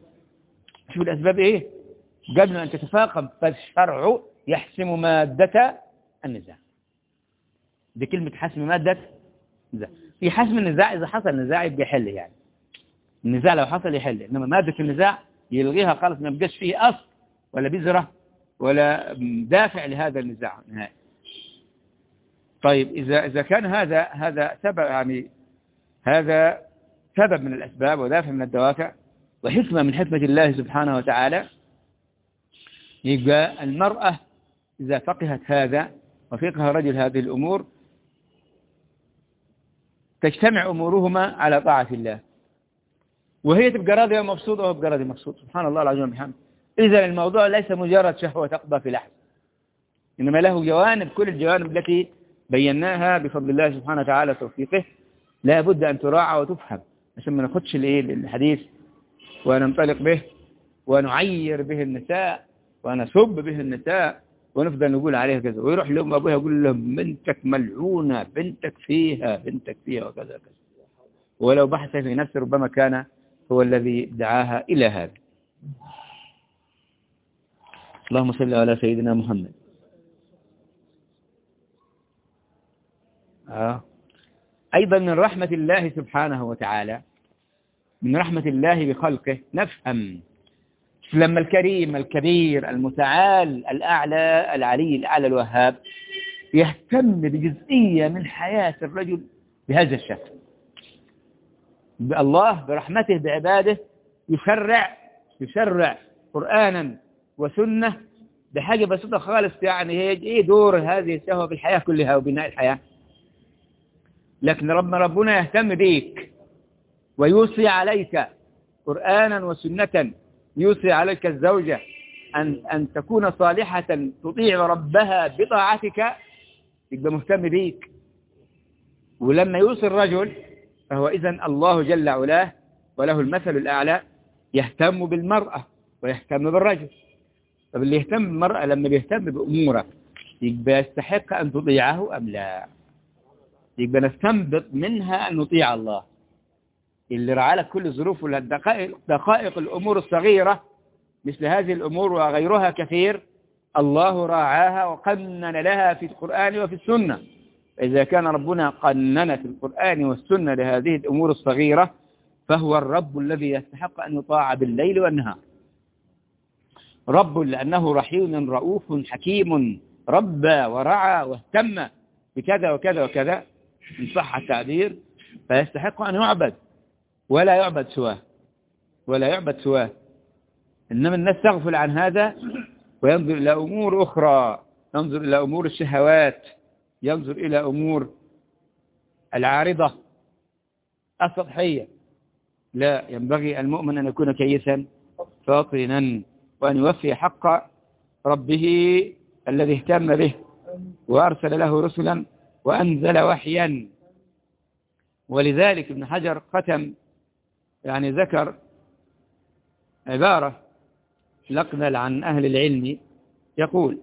إيه؟ قبل أن تتفاقم، فالشرع يحسم مادة النزاع. دي كلمة حسم مادة النزاع. في حسم النزاع إذا حصل نزاع يبقى يحل، يعني النزاع لو حصل يحل، إنما مادة النزاع يلغيها خالص، ما يبقاش فيه أصل ولا بذرة ولا دافع لهذا النزاع نهائي. طيب إذا كان هذا سبب، يعني هذا سبب من الأسباب ودافع من الدوافع وحكمة من حكمة الله سبحانه وتعالى، يبقى المرأة إذا فقهت هذا وفقه رجل هذه الأمور تجتمع أمورهما على طاعة الله، وهي تبقى راضية ومبسوطة وهو يبقى راضي مبسوط. سبحان الله العظيم وبحمده. إذا الموضوع ليس مجرد شهوة تقضى في لحظة، إنما له جوانب، كل الجوانب التي بيناها بفضل الله سبحانه وتعالى وتوفيقه لا بد أن تراعى وتفهم، عشان ما ناخدش الحديث وننطلق به ونعير به النساء ونسب به النساء ونفضل نقول عليها كذا، ويروح لهم أبوها يقول لهم بنتك ملعونة، بنتك فيها وكذا كذا، ولو بحث في نفسه ربما كان هو الذي دعاها إلى هذا. اللهم صل على سيدنا محمد. أيضا من رحمة الله سبحانه وتعالى، من رحمة الله بخلقه، نفهم لما الكريم الكبير المتعال الأعلى العلي الأعلى الوهاب يهتم بجزئية من حياة الرجل بهذا الشكل. الله برحمته بعباده يشرع قرآنا وسنة بحاجة بسيطة خالص، يعني هي ايه دور هذه الشهوة في الحياة كلها وبناء الحياة. لكن ربنا يهتم بيك ويوصي عليك قرآنا وسنة، يوصي عليك الزوجة أن تكون صالحة تطيع ربها بطاعتك، يبقى مهتم بيك. ولما يوصي الرجل فهو إذن الله جل علاه وله المثل الأعلى يهتم بالمرأة ويهتم بالرجل. طب اللي يهتم بالمرأة لما بيهتم بأمورك يبقى يستحق أن تطيعه أم لا؟ يبقى نستنبط منها أن نطيع الله اللي رعى لك كل الظروف دقائق الأمور الصغيرة مثل هذه الأمور وغيرها كثير، الله راعاها وقنن لها في القرآن وفي السنة. إذا كان ربنا قنن في القرآن والسنة لهذه الأمور الصغيرة فهو الرب الذي يستحق أن يطاع بالليل والنهار. رب لأنه رحيم رؤوف حكيم، ربى ورعى واهتم بكذا وكذا وكذا إن صح التعبير، فيستحق أن يعبد ولا يعبد سواه، ولا يعبد سواه. إنما الناس تغفل عن هذا وينظر إلى أمور أخرى، ينظر إلى أمور الشهوات، ينظر إلى أمور العارضة السطحية. لا، ينبغي المؤمن أن يكون كيسا فاطنا، وأن يوفي حق ربه الذي اهتم به وأرسل له رسلا وأنزل وحيا. ولذلك ابن حجر ختم يعني ذكر عبارة نقل عن أهل العلم يقول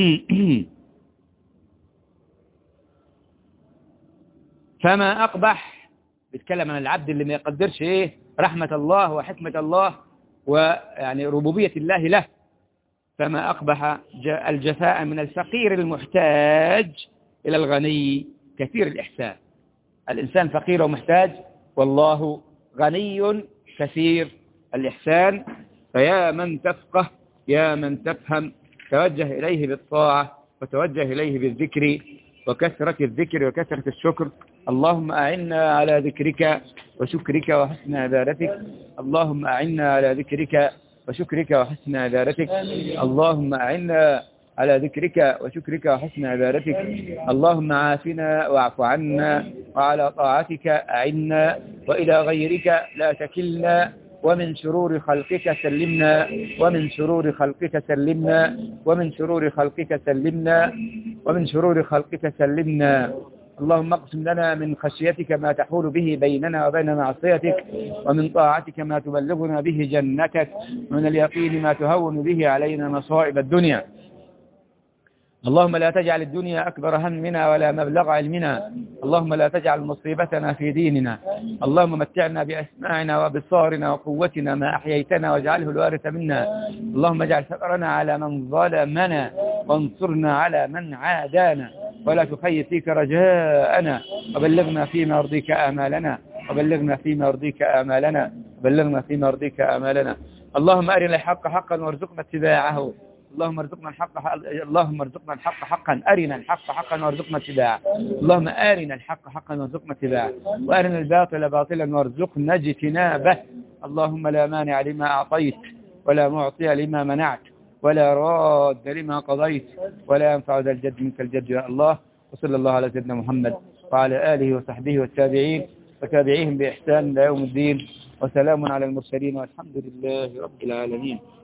فما أقبح، بيتكلم عن العبد اللي ما يقدرش رحمة الله وحكمة الله ويعني ربوبية الله له. فما أقبح الجفاء من الفقير المحتاج إلى الغني كثير الإحسان. الإنسان فقير ومحتاج، والله غني كثير الإحسان. فيا من تفقه، يا من تفهم، توجه إليه بالطاعة وتوجه إليه بالذكر وكثرة الذكر وكثرة الشكر. اللهم أعنا على ذكرك وشكرك وحسن عبادتك، اللهم أعنا على ذكرك وشكرك وحسن عبادتك، اللهم أعنا على ذكرك وشكرك وحسن عبادتك، اللهم عافنا واعف عنا وعلى طاعتك أعنا وإلى غيرك لا تكلنا، ومن شرور خلقك سلمنا، ومن شرور خلقك سلمنا، ومن شرور خلقك سلمنا، ومن شرور خلقك سلمنا. اللهم اقسم لنا من خشيتك ما تحول به بيننا وبين معصيتك، ومن طاعتك ما تبلغنا به جنتك، ومن اليقين ما تهون به علينا مصائب الدنيا. اللهم لا تجعل الدنيا أكبر همنا ولا مبلغ علمنا، اللهم لا تجعل مصيبتنا في ديننا، اللهم متعنا بأسماعنا وبصارنا وقوتنا ما أحييتنا واجعله الوارث منا، اللهم اجعل ثأرنا على من ظلمنا وانصرنا على من عادانا، ولا تخيب فيك رجاءنا، وبلغنا فيما يرضيك آمالنا، وبلغنا فيما يرضيك آمالنا، وبلغنا فيما يرضيك آمالنا. اللهم أرنا الحق حقا وارزقنا اتباعه، اللهم ارزقنا الحق حقا، أرنا الحق حقا وارزقنا اتباعه، اللهم أرنا الحق حقا وارزقنا اتباعه، وأرنا الباطل باطلا وارزقنا اجتنابه. اللهم لا مانع لما أعطيت ولا معطي لما منعت ولا راد لما قضيت ولا ينفع ذا الجد منك الجد يا الله. وصلى الله على سيدنا محمد وعلى آله وصحبه والتابعين وتابعيهم بإحسان إلى يوم الدين، وسلام على المرسلين والحمد لله رب العالمين.